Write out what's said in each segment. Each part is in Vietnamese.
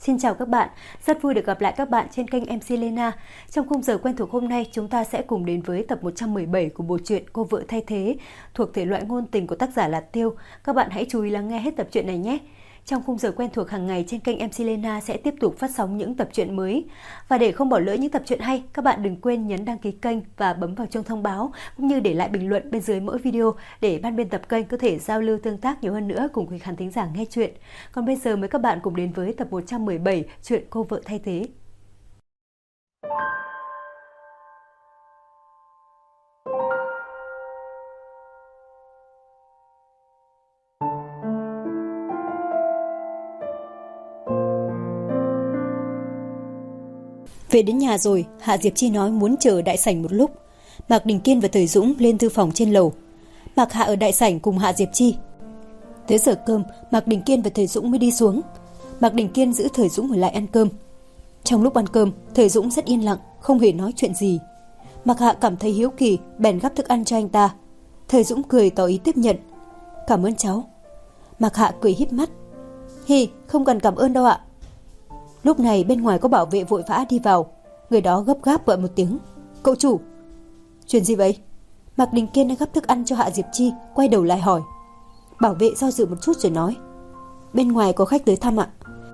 Xin chào các bạn, rất vui được gặp lại các bạn trên kênh MC Lena. Trong khung giờ quen thuộc hôm nay, chúng ta sẽ cùng đến với tập 117 của bộ truyện Cô vợ thay thế, thuộc thể loại ngôn tình của tác giả là Tiêu. Các bạn hãy chú ý lắng nghe hết tập truyện này nhé. Trong khung giờ quen thuộc hàng ngày trên kênh MC Lena sẽ tiếp tục phát sóng những tập truyện mới. Và để không bỏ lỡ những tập truyện hay, các bạn đừng quên nhấn đăng ký kênh và bấm vào chuông thông báo, cũng như để lại bình luận bên dưới mỗi video để ban biên tập kênh có thể giao lưu tương tác nhiều hơn nữa cùng quý khán thính giả nghe chuyện. Còn bây giờ mời các bạn cùng đến với tập 117 chuyện Cô vợ thay thế. Về đến nhà rồi, Hạ Diệp Chi nói muốn chờ ở đại sảnh một lúc. Mạc Đình Kiên và Thời Dũng lên thư phòng trên lầu. Mạc Hạ ở đại sảnh cùng Hạ Diệp Chi. Tới giờ cơm, Mạc Đình Kiên và Thời Dũng mới đi xuống. Mạc Đình Kiên giữ Thời Dũng ở lại ăn cơm. Trong lúc ăn cơm, Thời Dũng rất yên lặng, không hề nói chuyện gì. Mạc Hạ cảm thấy hiếu kỳ, bèn gắp thức ăn cho anh ta. Thời Dũng cười tỏ ý tiếp nhận. Cảm ơn cháu. Mạc Hạ cười híp mắt. Hi, không cần cảm ơn đâu ạ. Lúc này bên ngoài có bảo vệ vội vã đi vào. Người đó gấp gáp gọi một tiếng. Cậu chủ. Chuyện gì vậy? Mạc Đình Kiên đang gắp thức ăn cho Hạ Diệp Chi, quay đầu lại hỏi. Bảo vệ do dự một chút rồi nói. Bên ngoài có khách tới thăm ạ.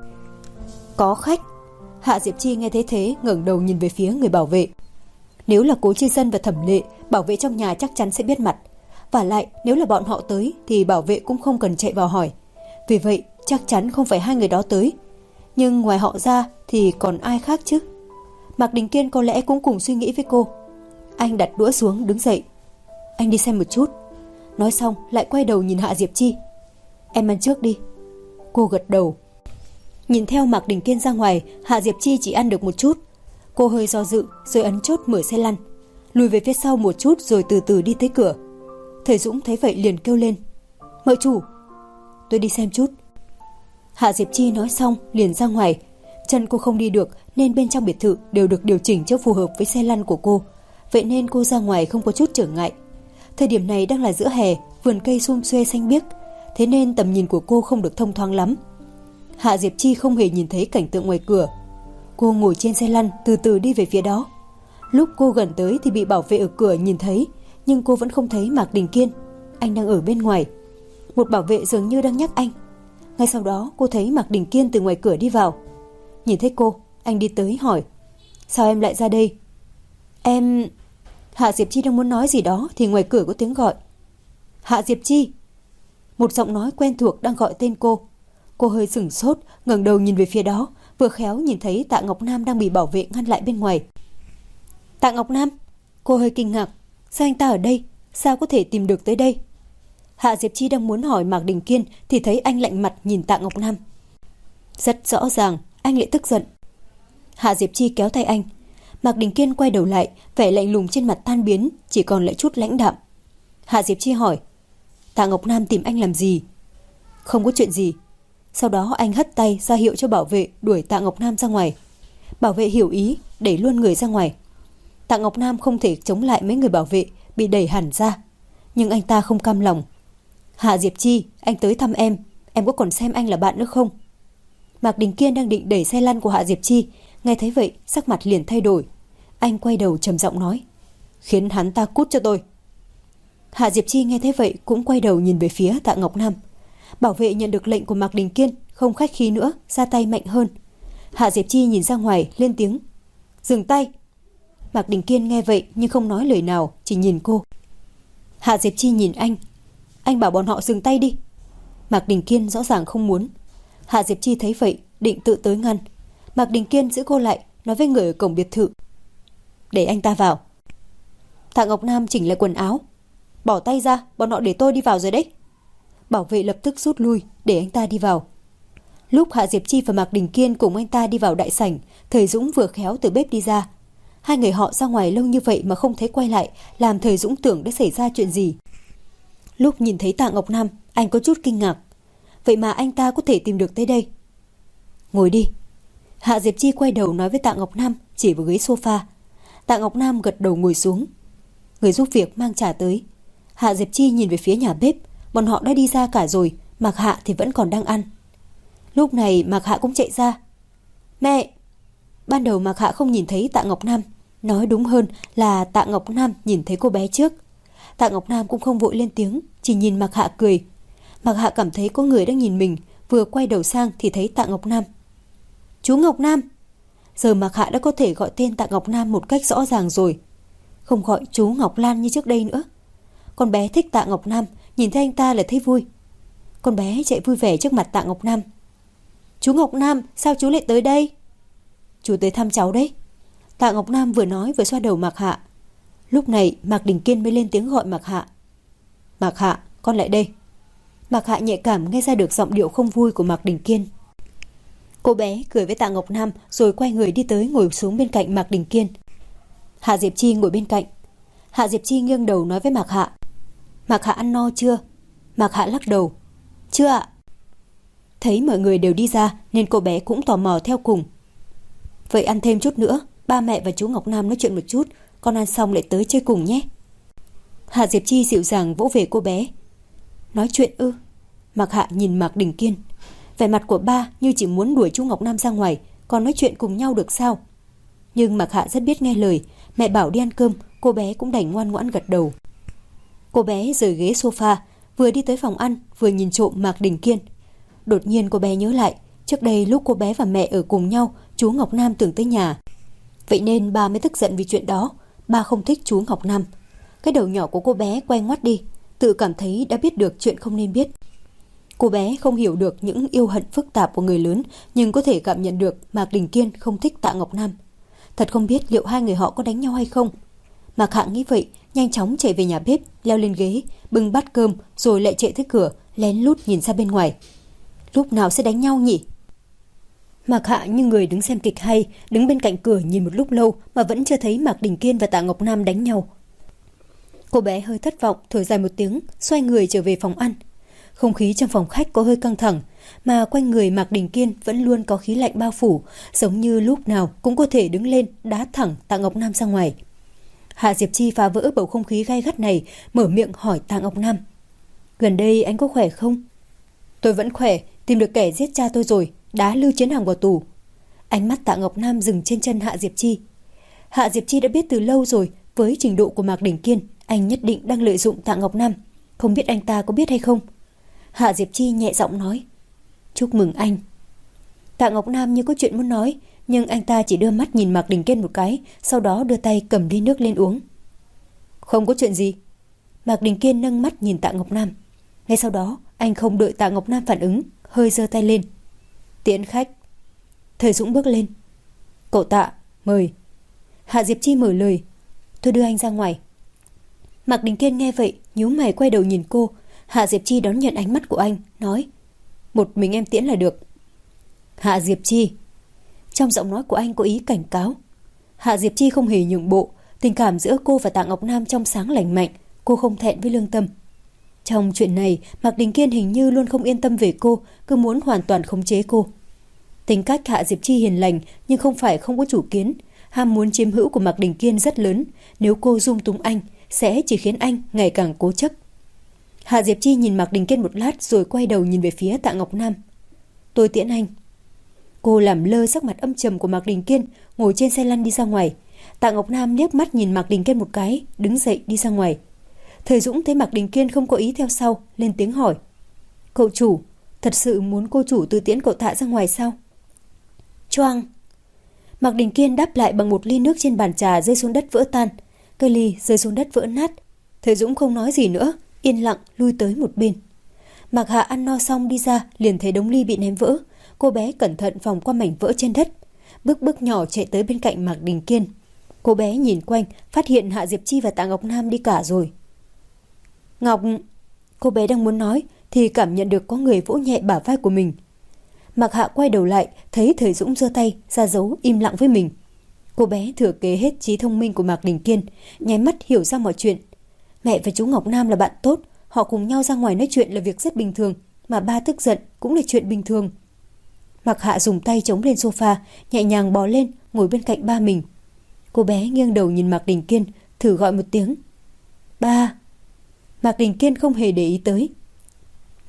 Có khách? Hạ Diệp Chi nghe thấy thế ngẩng đầu nhìn về phía người bảo vệ. Nếu là Cố Chi Dân và Thẩm Lệ, bảo vệ trong nhà chắc chắn sẽ biết mặt. Vả lại nếu là bọn họ tới thì bảo vệ cũng không cần chạy vào hỏi. Vì vậy chắc chắn không phải hai người đó tới. Nhưng ngoài họ ra thì còn ai khác chứ? Mạc Đình Kiên có lẽ cũng cùng suy nghĩ với cô. Anh đặt đũa xuống đứng dậy. Anh đi xem một chút. Nói xong lại quay đầu nhìn Hạ Diệp Chi. Em ăn trước đi. Cô gật đầu. Nhìn theo Mạc Đình Kiên ra ngoài, Hạ Diệp Chi chỉ ăn được một chút. Cô hơi do dự rồi ấn chốt mở xe lăn, lùi về phía sau một chút rồi từ từ đi tới cửa. Thời Dũng thấy vậy liền kêu lên. Mợ chủ. Tôi đi xem chút. Hạ Diệp Chi nói xong liền ra ngoài. Chân cô không đi được nên bên trong biệt thự đều được điều chỉnh cho phù hợp với xe lăn của cô. Vậy nên cô ra ngoài không có chút trở ngại. Thời điểm này đang là giữa hè, vườn cây sum xuê xanh biếc, thế nên tầm nhìn của cô không được thông thoáng lắm. Hạ Diệp Chi không hề nhìn thấy cảnh tượng ngoài cửa. Cô ngồi trên xe lăn từ từ đi về phía đó. Lúc cô gần tới thì bị bảo vệ ở cửa nhìn thấy, nhưng cô vẫn không thấy Mạc Đình Kiên. Anh đang ở bên ngoài. Một bảo vệ dường như đang nhắc anh. Ngay sau đó cô thấy Mạc Đình Kiên từ ngoài cửa đi vào. Nhìn thấy cô, anh đi tới hỏi. Sao em lại ra đây? Em... Hạ Diệp Chi đang muốn nói gì đó thì ngoài cửa có tiếng gọi. Hạ Diệp Chi. Một giọng nói quen thuộc đang gọi tên cô. Cô hơi sửng sốt, ngẩng đầu nhìn về phía đó, vừa khéo nhìn thấy Tạ Ngọc Nam đang bị bảo vệ ngăn lại bên ngoài. Tạ Ngọc Nam? Cô hơi kinh ngạc. Sao anh ta ở đây? Sao có thể tìm được tới đây? Hạ Diệp Chi đang muốn hỏi Mạc Đình Kiên thì thấy anh lạnh mặt nhìn Tạ Ngọc Nam. Rất rõ ràng, anh lại tức giận. Hạ Diệp Chi kéo tay anh. Mạc Đình Kiên quay đầu lại, vẻ lạnh lùng trên mặt tan biến, chỉ còn lại chút lãnh đạm. Hạ Diệp Chi hỏi. Tạ Ngọc Nam tìm anh làm gì? Không có chuyện gì. Sau đó anh hất tay ra hiệu cho bảo vệ đuổi Tạ Ngọc Nam ra ngoài. Bảo vệ hiểu ý, đẩy luôn người ra ngoài. Tạ Ngọc Nam không thể chống lại mấy người bảo vệ, bị đẩy hẳn ra. Nhưng anh ta không cam lòng. Hạ Diệp Chi, anh tới thăm em có còn xem anh là bạn nữa không? Mạc Đình Kiên đang định đẩy xe lăn của Hạ Diệp Chi, nghe thấy vậy sắc mặt liền thay đổi. Anh quay đầu trầm giọng nói. Khiến hắn ta cút cho tôi. Hạ Diệp Chi nghe thấy vậy cũng quay đầu nhìn về phía Tạ Ngọc Nam. Bảo vệ nhận được lệnh của Mạc Đình Kiên, không khách khí nữa, ra tay mạnh hơn. Hạ Diệp Chi nhìn ra ngoài, lên tiếng. Dừng tay. Mạc Đình Kiên nghe vậy nhưng không nói lời nào, chỉ nhìn cô. Hạ Diệp Chi nhìn anh. Anh bảo bọn họ dừng tay đi. Mạc Đình Kiên rõ ràng không muốn. Hạ Diệp Chi thấy vậy, định tự tới ngăn. Mạc Đình Kiên giữ cô lại, nói với người ở cổng biệt thự. Để anh ta vào. Tạ Ngọc Nam chỉnh lại quần áo. Bỏ tay ra, bọn họ để tôi đi vào rồi đấy. Bảo vệ lập tức rút lui, để anh ta đi vào. Lúc Hạ Diệp Chi và Mạc Đình Kiên cùng anh ta đi vào đại sảnh, Thời Dũng vừa khéo từ bếp đi ra. Hai người họ ra ngoài lâu như vậy mà không thấy quay lại, làm Thời Dũng tưởng đã xảy ra chuyện gì. Lúc nhìn thấy Tạ Ngọc Nam, anh có chút kinh ngạc. Vậy mà anh ta có thể tìm được tới đây. Ngồi đi. Hạ Diệp Chi quay đầu nói với Tạ Ngọc Nam, chỉ vào ghế sofa. Tạ Ngọc Nam gật đầu ngồi xuống. Người giúp việc mang trà tới. Hạ Diệp Chi nhìn về phía nhà bếp. Bọn họ đã đi ra cả rồi, Mạc Hạ thì vẫn còn đang ăn. Lúc này Mạc Hạ cũng chạy ra. Mẹ! Ban đầu Mạc Hạ không nhìn thấy Tạ Ngọc Nam. Nói đúng hơn là Tạ Ngọc Nam nhìn thấy cô bé trước. Tạ Ngọc Nam cũng không vội lên tiếng, chỉ nhìn Mạc Hạ cười. Mạc Hạ cảm thấy có người đang nhìn mình, vừa quay đầu sang thì thấy Tạ Ngọc Nam. Chú Ngọc Nam! Giờ Mạc Hạ đã có thể gọi tên Tạ Ngọc Nam một cách rõ ràng rồi. Không gọi chú Ngọc Lan như trước đây nữa. Con bé thích Tạ Ngọc Nam, nhìn thấy anh ta là thấy vui. Con bé chạy vui vẻ trước mặt Tạ Ngọc Nam. Chú Ngọc Nam, sao chú lại tới đây? Chú tới thăm cháu đấy. Tạ Ngọc Nam vừa nói vừa xoa đầu Mạc Hạ. Lúc này Mạc Đình Kiên mới lên tiếng gọi Mạc Hạ. Mạc Hạ, con lại đây. Mạc Hạ nhạy cảm nghe ra được giọng điệu không vui của Mạc Đình Kiên. Cô bé cười với Tạ Ngọc Nam rồi quay người đi tới ngồi xuống bên cạnh Mạc Đình Kiên. Hạ Diệp Chi ngồi bên cạnh. Hạ Diệp Chi nghiêng đầu nói với Mạc Hạ. Mạc Hạ ăn no chưa? Mạc Hạ lắc đầu. Chưa ạ. Thấy mọi người đều đi ra nên cô bé cũng tò mò theo cùng. Vậy ăn thêm chút nữa, ba mẹ và chú Ngọc Nam nói chuyện một chút, con ăn xong lại tới chơi cùng nhé. Hạ Diệp Chi dịu dàng vỗ về cô bé. Nói chuyện ư? Mạc Hạ nhìn Mạc Đình Kiên. Vẻ mặt của ba như chỉ muốn đuổi chú Ngọc Nam ra ngoài, còn nói chuyện cùng nhau được sao? Nhưng Mạc Hạ rất biết nghe lời, mẹ bảo đi ăn cơm, cô bé cũng đành ngoan ngoãn gật đầu. Cô bé rời ghế sofa, vừa đi tới phòng ăn, vừa nhìn trộm Mạc Đình Kiên. Đột nhiên cô bé nhớ lại, trước đây lúc cô bé và mẹ ở cùng nhau, chú Ngọc Nam tưởng tới nhà. Vậy nên ba mới tức giận vì chuyện đó, ba không thích chú Ngọc Nam. Cái đầu nhỏ của cô bé quay ngoắt đi, tự cảm thấy đã biết được chuyện không nên biết. Cô bé không hiểu được những yêu hận phức tạp của người lớn, nhưng có thể cảm nhận được Mạc Đình Kiên không thích Tạ Ngọc Nam. Thật không biết liệu hai người họ có đánh nhau hay không. Mạc Hạ nghĩ vậy, nhanh chóng chạy về nhà bếp, leo lên ghế, bưng bát cơm rồi lại chạy tới cửa, lén lút nhìn ra bên ngoài. Lúc nào sẽ đánh nhau nhỉ? Mạc Hạ như người đứng xem kịch hay, đứng bên cạnh cửa nhìn một lúc lâu mà vẫn chưa thấy Mạc Đình Kiên và Tạ Ngọc Nam đánh nhau. Cô bé hơi thất vọng, thở dài một tiếng, xoay người trở về phòng ăn. Không khí trong phòng khách có hơi căng thẳng, mà quanh người Mạc Đình Kiên vẫn luôn có khí lạnh bao phủ, giống như lúc nào cũng có thể đứng lên đá thẳng Tạ Ngọc Nam ra ngoài. Hạ Diệp Chi phá vỡ bầu không khí gay gắt này, mở miệng hỏi Tạ Ngọc Nam. Gần đây anh có khỏe không? Tôi vẫn khỏe, tìm được kẻ giết cha tôi rồi, đá Lưu Chiến Hằng vào tù. Ánh mắt Tạ Ngọc Nam dừng trên chân Hạ Diệp Chi. Hạ Diệp Chi đã biết từ lâu rồi, với trình độ của Mạc Đình Kiên, anh nhất định đang lợi dụng Tạ Ngọc Nam. Không biết anh ta có biết hay không? Hạ Diệp Chi nhẹ giọng nói. Chúc mừng anh. Tạ Ngọc Nam như có chuyện muốn nói, nhưng anh ta chỉ đưa mắt nhìn Mạc Đình Kiên một cái, sau đó đưa tay cầm ly nước lên uống. Không có chuyện gì. Mạc Đình Kiên nâng mắt nhìn Tạ Ngọc Nam. Ngay sau đó, anh không đợi Tạ Ngọc Nam phản ứng, hơi giơ tay lên. Tiễn khách. Thời Dũng bước lên. Cậu Tạ, mời. Hạ Diệp Chi mở lời. Tôi đưa anh ra ngoài. Mạc Đình Kiên nghe vậy, nhíu mày quay đầu nhìn cô. Hạ Diệp Chi đón nhận ánh mắt của anh, nói. Một mình em tiễn là được. Hạ Diệp Chi. Trong giọng nói của anh có ý cảnh cáo. Hạ Diệp Chi không hề nhượng bộ. Tình cảm giữa cô và Tạ Ngọc Nam trong sáng lành mạnh. Cô không thẹn với lương tâm. Trong chuyện này, Mạc Đình Kiên hình như luôn không yên tâm về cô, cứ muốn hoàn toàn khống chế cô. Tính cách Hạ Diệp Chi hiền lành nhưng không phải không có chủ kiến. Ham muốn chiếm hữu của Mạc Đình Kiên rất lớn. Nếu cô dung túng anh, sẽ chỉ khiến anh ngày càng cố chấp. Hạ Diệp Chi nhìn Mạc Đình Kiên một lát rồi quay đầu nhìn về phía Tạ Ngọc Nam. Tôi tiễn anh. Cô làm lơ sắc mặt âm trầm của Mạc Đình Kiên, ngồi trên xe lăn đi ra ngoài. Tạ Ngọc Nam liếc mắt nhìn Mạc Đình Kiên một cái, đứng dậy đi ra ngoài. Thời Dũng thấy Mạc Đình Kiên không có ý theo sau, lên tiếng hỏi. Cậu chủ, thật sự muốn cô chủ tự tiễn cậu Tạ ra ngoài sao? Choang. Mạc Đình Kiên đáp lại bằng một ly nước trên bàn trà rơi xuống đất vỡ tan. Cây ly rơi xuống đất vỡ nát. Thời Dũng không nói gì nữa, yên lặng lui tới một bên. Mạc Hạ ăn no xong đi ra, liền thấy đống ly bị ném vỡ. Cô bé cẩn thận vòng qua mảnh vỡ trên đất, bước nhỏ chạy tới bên cạnh Mạc Đình Kiên. Cô bé nhìn quanh, phát hiện Hạ Diệp Chi và Tạ Ngọc Nam đi cả rồi. Ngọc... Cô bé đang muốn nói thì cảm nhận được có người vỗ nhẹ bả vai của mình. Mạc Hạ quay đầu lại, thấy Thời Dũng giơ tay ra dấu im lặng với mình. Cô bé thừa kế hết trí thông minh của Mạc Đình Kiên, nháy mắt hiểu ra mọi chuyện. Mẹ và chú Ngọc Nam là bạn tốt, họ cùng nhau ra ngoài nói chuyện là việc rất bình thường, mà ba tức giận cũng là chuyện bình thường. Mạc Hạ dùng tay chống lên sofa, nhẹ nhàng bò lên, ngồi bên cạnh ba mình. Cô bé nghiêng đầu nhìn Mạc Đình Kiên, thử gọi một tiếng. Ba. Mạc Đình Kiên không hề để ý tới.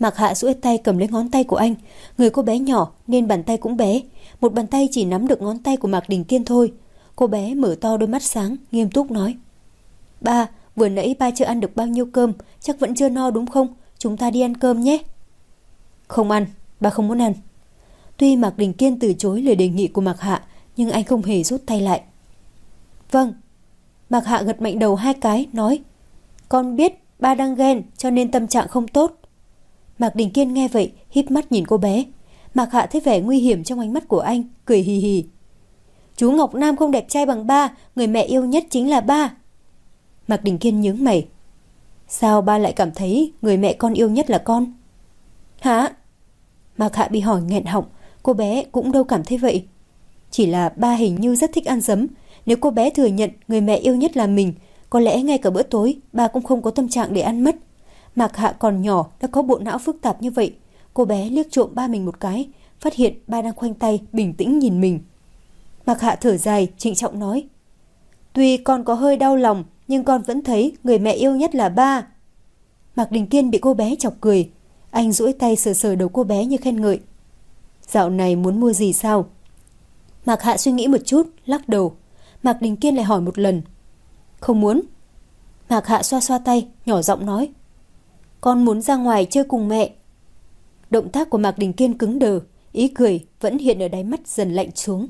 Mạc Hạ duỗi tay cầm lấy ngón tay của anh. Người cô bé nhỏ nên bàn tay cũng bé, một bàn tay chỉ nắm được ngón tay của Mạc Đình Kiên thôi. Cô bé mở to đôi mắt sáng, nghiêm túc nói: Ba, vừa nãy ba chưa ăn được bao nhiêu cơm, chắc vẫn chưa no đúng không? Chúng ta đi ăn cơm nhé. Không ăn, ba không muốn ăn. Tuy Mạc Đình Kiên từ chối lời đề nghị của Mạc Hạ, nhưng anh không hề rút tay lại. Vâng. Mạc Hạ gật mạnh đầu 2 cái, nói: Con biết ba đang ghen cho nên tâm trạng không tốt. Mạc Đình Kiên nghe vậy, híp mắt nhìn cô bé. Mạc Hạ thấy vẻ nguy hiểm trong ánh mắt của anh, cười hì hì. Chú Ngọc Nam không đẹp trai bằng ba, người mẹ yêu nhất chính là ba. Mạc Đình Kiên nhướng mày. Sao ba lại cảm thấy người mẹ con yêu nhất là con? Hả? Mạc Hạ bị hỏi nghẹn họng. Cô bé cũng đâu cảm thấy vậy. Chỉ là ba hình như rất thích ăn dấm. Nếu cô bé thừa nhận người mẹ yêu nhất là mình, có lẽ ngay cả bữa tối ba cũng không có tâm trạng để ăn mất. Mạc Hạ còn nhỏ đã có bộ não phức tạp như vậy. Cô bé liếc trộm ba mình một cái, phát hiện ba đang khoanh tay bình tĩnh nhìn mình. Mạc Hạ thở dài, trịnh trọng nói: Tuy con có hơi đau lòng, nhưng con vẫn thấy người mẹ yêu nhất là ba. Mạc Đình Kiên bị cô bé chọc cười. Anh duỗi tay sờ sờ đầu cô bé như khen ngợi. Dạo này muốn mua gì sao? Mạc Hạ suy nghĩ một chút, lắc đầu. Mạc Đình Kiên lại hỏi một lần. Không muốn. Mạc Hạ xoa xoa tay, nhỏ giọng nói: Con muốn ra ngoài chơi cùng mẹ. Động tác của Mạc Đình Kiên cứng đờ, ý cười vẫn hiện ở đáy mắt dần lạnh xuống.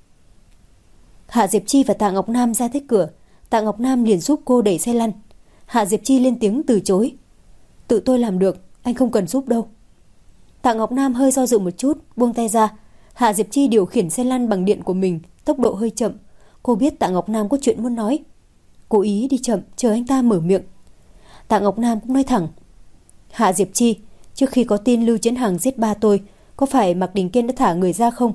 Hạ Diệp Chi và Tạ Ngọc Nam ra tới cửa. Tạ Ngọc Nam liền giúp cô đẩy xe lăn. Hạ Diệp Chi lên tiếng từ chối. Tự tôi làm được, anh không cần giúp đâu. Tạ Ngọc Nam hơi do dự một chút, buông tay ra. Hạ Diệp Chi điều khiển xe lăn bằng điện của mình, tốc độ hơi chậm. Cô biết Tạ Ngọc Nam có chuyện muốn nói. Cố ý đi chậm, chờ anh ta mở miệng. Tạ Ngọc Nam cũng nói thẳng. Hạ Diệp Chi, trước khi có tin Lưu Chiến Hằng giết ba tôi, có phải Mạc Đình Kiên đã thả người ra không?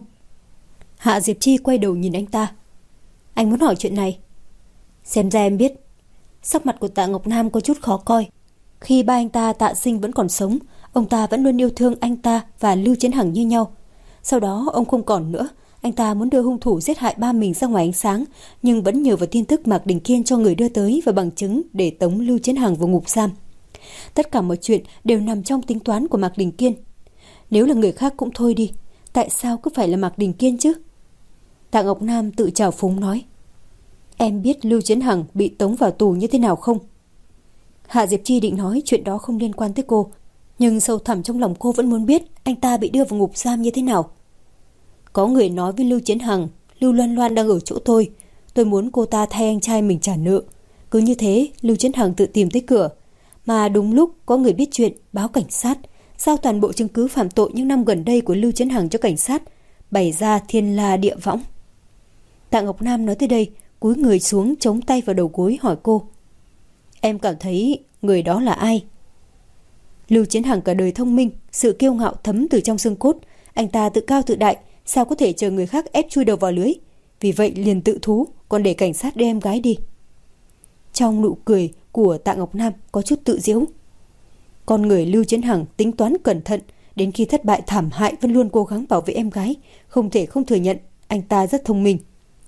Hạ Diệp Chi quay đầu nhìn anh ta. Anh muốn hỏi chuyện này? Xem ra em biết. Sắc mặt của Tạ Ngọc Nam có chút khó coi. Khi ba anh ta Tạ Sinh vẫn còn sống, ông ta vẫn luôn yêu thương anh ta và Lưu Chiến Hằng như nhau. Sau đó ông không còn nữa, anh ta muốn đưa hung thủ giết hại ba mình ra ngoài ánh sáng, nhưng vẫn nhờ vào tin tức Mạc Đình Kiên cho người đưa tới và bằng chứng để tống Lưu Chiến Hằng vào ngục giam. Tất cả mọi chuyện đều nằm trong tính toán của Mạc Đình Kiên. Nếu là người khác cũng thôi đi, tại sao cứ phải là Mạc Đình Kiên chứ? Tạ Ngọc Nam tự trào phúng nói. Em biết Lưu Chiến Hằng bị tống vào tù như thế nào không? Hạ Diệp Chi định nói chuyện đó không liên quan tới cô, nhưng sâu thẳm trong lòng cô vẫn muốn biết anh ta bị đưa vào ngục giam như thế nào. Có người nói với Lưu Chiến Hằng, Lưu Loan Loan đang ở chỗ tôi muốn cô ta thay anh trai mình trả nợ. Cứ như thế, Lưu Chiến Hằng tự tìm tới cửa. Mà đúng lúc có người biết chuyện, báo cảnh sát, giao toàn bộ chứng cứ phạm tội những năm gần đây của Lưu Chiến Hằng cho cảnh sát, bày ra thiên la địa võng. Tạ Ngọc Nam nói tới đây, cúi người xuống chống tay vào đầu gối hỏi cô. Em cảm thấy người đó là ai? Lưu Chiến Hằng cả đời thông minh, sự kiêu ngạo thấm từ trong xương cốt. Anh ta tự cao tự đại, sao có thể chờ người khác ép chui đầu vào lưới. Vì vậy liền tự thú, còn để cảnh sát đưa em gái đi. Trong nụ cười của Tạ Ngọc Nam có chút tự giễu. Con người Lưu Chiến Hằng tính toán cẩn thận, đến khi thất bại thảm hại vẫn luôn cố gắng bảo vệ em gái, không thể không thừa nhận anh ta rất thông minh.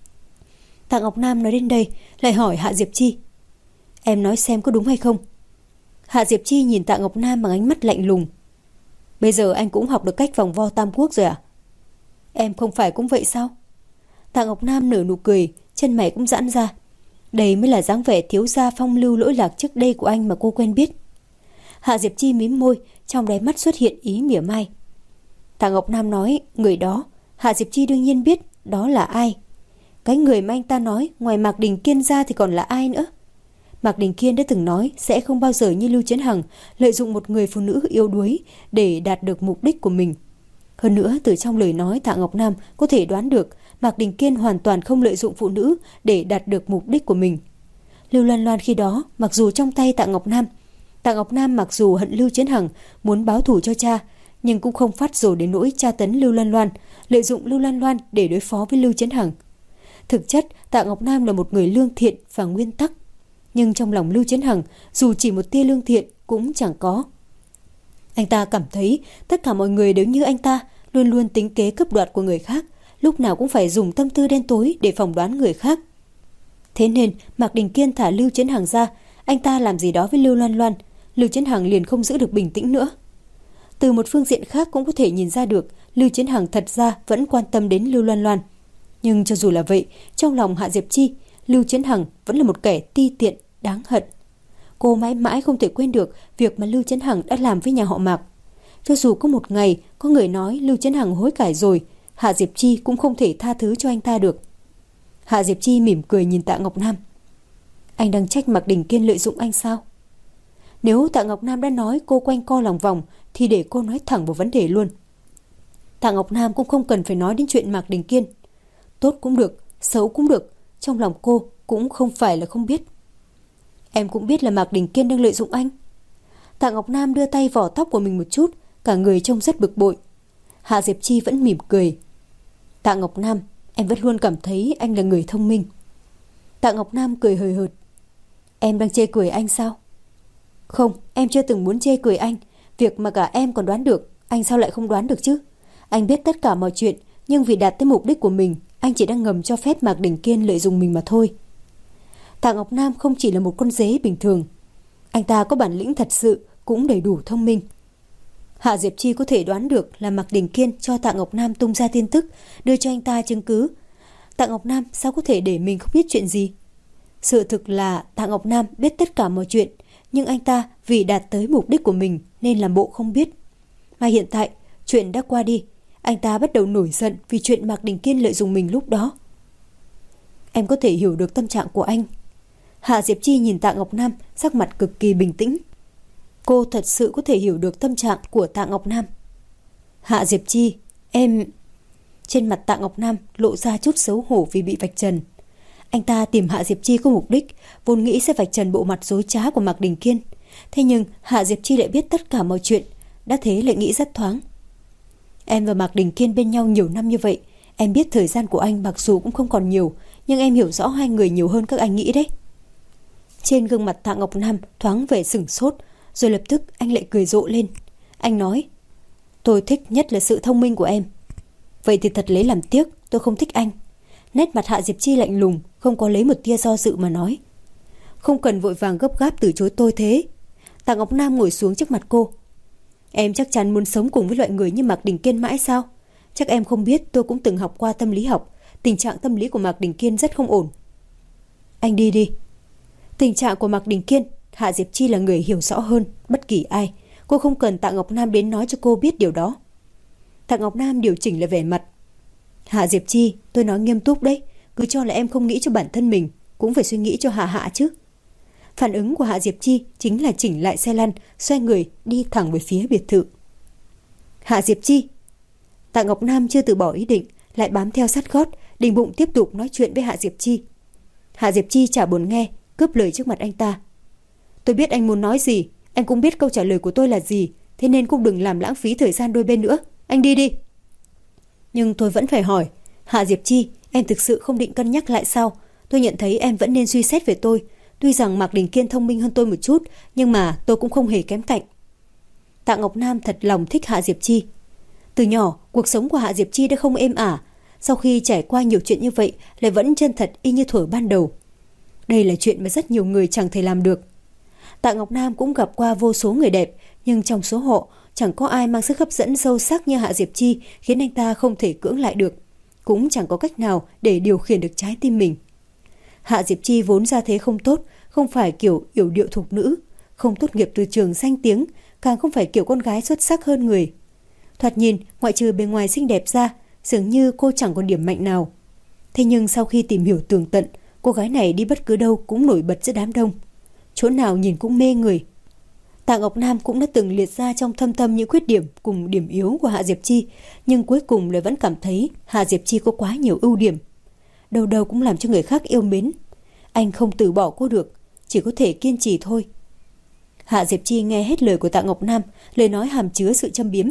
Tạ Ngọc Nam nói đến đây lại hỏi Hạ Diệp Chi. Em nói xem có đúng hay không? Hạ Diệp Chi nhìn Tạ Ngọc Nam bằng ánh mắt lạnh lùng. Bây giờ anh cũng học được cách vòng vo tam quốc rồi à? Em không phải cũng vậy sao? Tạ Ngọc Nam nở nụ cười, chân mày cũng giãn ra. Đây mới là dáng vẻ thiếu gia phong lưu lỗi lạc trước đây của anh mà cô quen biết. Hạ Diệp Chi mím môi, trong đáy mắt xuất hiện ý mỉa mai. Tạ Ngọc Nam nói người đó, Hạ Diệp Chi đương nhiên biết đó là ai. Cái người mà anh ta nói ngoài Mạc Đình Kiên ra thì còn là ai nữa? Mạc Đình Kiên đã từng nói sẽ không bao giờ như Lưu Chiến Hằng lợi dụng một người phụ nữ yếu đuối để đạt được mục đích của mình. Hơn nữa, từ trong lời nói Tạ Ngọc Nam có thể đoán được Mạc Đình Kiên hoàn toàn không lợi dụng phụ nữ để đạt được mục đích của mình. Lưu Loan Loan khi đó mặc dù trong tay Tạ Ngọc Nam mặc dù hận Lưu Chiến Hằng, muốn báo thù cho cha, nhưng cũng không phát rồ đến nỗi tra tấn Lưu Loan Loan, lợi dụng Lưu Loan Loan để đối phó với Lưu Chiến Hằng. Thực chất, Tạ Ngọc Nam là một người lương thiện và nguyên tắc, nhưng trong lòng Lưu Chiến Hằng dù chỉ một tia lương thiện cũng chẳng có. Anh ta cảm thấy tất cả mọi người đều như anh ta, luôn luôn tính kế cướp đoạt của người khác, lúc nào cũng phải dùng tâm tư đen tối để phỏng đoán người khác. Thế nên Mạc Đình Kiên thả Lưu Chiến Hằng ra, anh ta làm gì đó với Lưu Loan Loan, Lưu Chiến Hằng liền không giữ được bình tĩnh nữa. Từ một phương diện khác cũng có thể nhìn ra được Lưu Chiến Hằng thật ra vẫn quan tâm đến Lưu Loan Loan. Nhưng cho dù là vậy, trong lòng Hạ Diệp Chi, Lưu Chiến Hằng vẫn là một kẻ ti tiện, đáng hận. Cô mãi mãi không thể quên được việc mà Lưu Chiến Hằng đã làm với nhà họ Mạc. Cho dù có một ngày có người nói Lưu Chiến Hằng hối cải rồi, Hạ Diệp Chi cũng không thể tha thứ cho anh ta được. Hạ Diệp Chi mỉm cười nhìn Tạ Ngọc Nam. Anh đang trách Mạc Đình Kiên lợi dụng anh sao? Nếu Tạ Ngọc Nam đã nói cô quanh co lòng vòng thì để cô nói thẳng vào vấn đề luôn. Tạ Ngọc Nam cũng không cần phải nói đến chuyện Mạc Đình Kiên. Tốt cũng được, xấu cũng được, trong lòng cô cũng không phải là không biết. Em cũng biết là Mạc Đình Kiên đang lợi dụng anh. Tạ Ngọc Nam đưa tay vò tóc của mình một chút, cả người trông rất bực bội. Hạ Diệp Chi vẫn mỉm cười. Tạ Ngọc Nam, em vẫn luôn cảm thấy anh là người thông minh. Tạ Ngọc Nam cười hời hợt. Em đang chê cười anh sao? Không, em chưa từng muốn chê cười anh. Việc mà cả em còn đoán được, anh sao lại không đoán được chứ? Anh biết tất cả mọi chuyện, nhưng vì đạt tới mục đích của mình, anh chỉ đang ngầm cho phép Mạc Đình Kiên lợi dụng mình mà thôi. Tạ Ngọc Nam không chỉ là một con dế bình thường. Anh ta có bản lĩnh thật sự, cũng đầy đủ thông minh. Hạ Diệp Chi có thể đoán được là Mạc Đình Kiên cho Tạ Ngọc Nam tung ra tin tức, đưa cho anh ta chứng cứ. Tạ Ngọc Nam sao có thể để mình không biết chuyện gì? Sự thực là Tạ Ngọc Nam biết tất cả mọi chuyện, nhưng anh ta vì đạt tới mục đích của mình nên làm bộ không biết. Mà hiện tại, chuyện đã qua đi, anh ta bắt đầu nổi giận vì chuyện Mạc Đình Kiên lợi dụng mình lúc đó. Em có thể hiểu được tâm trạng của anh. Hạ Diệp Chi nhìn Tạ Ngọc Nam, sắc mặt cực kỳ bình tĩnh. Cô thật sự có thể hiểu được tâm trạng của Tạ Ngọc Nam. Hạ Diệp Chi, em... Trên mặt Tạ Ngọc Nam lộ ra chút xấu hổ vì bị vạch trần. Anh ta tìm Hạ Diệp Chi có mục đích, vốn nghĩ sẽ vạch trần bộ mặt dối trá của Mạc Đình Kiên. Thế nhưng Hạ Diệp Chi lại biết tất cả mọi chuyện, đã thế lại nghĩ rất thoáng. Em và Mạc Đình Kiên bên nhau nhiều năm như vậy, em biết thời gian của anh mặc dù cũng không còn nhiều, nhưng em hiểu rõ hai người nhiều hơn các anh nghĩ đấy. Trên gương mặt Tạ Ngọc Nam thoáng vẻ sửng sốt, rồi lập tức anh lại cười rộ lên. Anh nói, tôi thích nhất là sự thông minh của em. Vậy thì thật lấy làm tiếc, tôi không thích anh. Nét mặt Hạ Diệp Chi lạnh lùng, không có lấy một tia do dự mà nói. Không cần vội vàng gấp gáp từ chối tôi thế. Tạ Ngọc Nam ngồi xuống trước mặt cô. Em chắc chắn muốn sống cùng với loại người như Mạc Đình Kiên mãi sao? Chắc em không biết tôi cũng từng học qua tâm lý học. Tình trạng tâm lý của Mạc Đình Kiên rất không ổn. Anh đi đi. Tình trạng của Mạc Đình Kiên, Hạ Diệp Chi là người hiểu rõ hơn bất kỳ ai. Cô không cần Tạ Ngọc Nam đến nói cho cô biết điều đó. Tạ Ngọc Nam điều chỉnh lại vẻ mặt. Hạ Diệp Chi, tôi nói nghiêm túc đấy. Cứ cho là em không nghĩ cho bản thân mình, cũng phải suy nghĩ cho Hạ Hạ chứ. Phản ứng của Hạ Diệp Chi chính là chỉnh lại xe lăn, xoay người đi thẳng về phía biệt thự. Hạ Diệp Chi. Tạ Ngọc Nam chưa từ bỏ ý định, lại bám theo sát gót, định bụng tiếp tục nói chuyện với Hạ Diệp Chi. Hạ Diệp Chi chả buồn nghe, cướp lời trước mặt anh ta. Tôi biết anh muốn nói gì, anh cũng biết câu trả lời của tôi là gì, thế nên cũng đừng làm lãng phí thời gian đôi bên nữa. Anh đi đi. Nhưng tôi vẫn phải hỏi, Hạ Diệp Chi, em thực sự không định cân nhắc lại sao? Tôi nhận thấy em vẫn nên suy xét về tôi. Tuy rằng Mạc Đình Kiên thông minh hơn tôi một chút, nhưng mà tôi cũng không hề kém cạnh. Tạ Ngọc Nam thật lòng thích Hạ Diệp Chi. Từ nhỏ, cuộc sống của Hạ Diệp Chi đã không êm ả. Sau khi trải qua nhiều chuyện như vậy, lại vẫn chân thật y như thuở ban đầu. Đây là chuyện mà rất nhiều người chẳng thể làm được. Tạ Ngọc Nam cũng gặp qua vô số người đẹp, nhưng trong số họ chẳng có ai mang sức hấp dẫn sâu sắc như Hạ Diệp Chi, khiến anh ta không thể cưỡng lại được. Cũng chẳng có cách nào để điều khiển được trái tim mình. Hạ Diệp Chi vốn ra thế không tốt, không phải kiểu yểu điệu thục nữ, không tốt nghiệp từ trường danh tiếng, càng không phải kiểu con gái xuất sắc hơn người. Thoạt nhìn, ngoại trừ bề ngoài xinh đẹp ra, dường như cô chẳng còn điểm mạnh nào. Thế nhưng sau khi tìm hiểu tường tận, cô gái này đi bất cứ đâu cũng nổi bật giữa đám đông. Chỗ nào nhìn cũng mê người. Tạ Ngọc Nam cũng đã từng liệt ra trong thâm tâm những khuyết điểm cùng điểm yếu của Hạ Diệp Chi, nhưng cuối cùng lại vẫn cảm thấy Hạ Diệp Chi có quá nhiều ưu điểm. Đâu đâu cũng làm cho người khác yêu mến. Anh không từ bỏ cô được, chỉ có thể kiên trì thôi. Hạ Diệp Chi nghe hết lời của Tạ Ngọc Nam, lời nói hàm chứa sự châm biếm.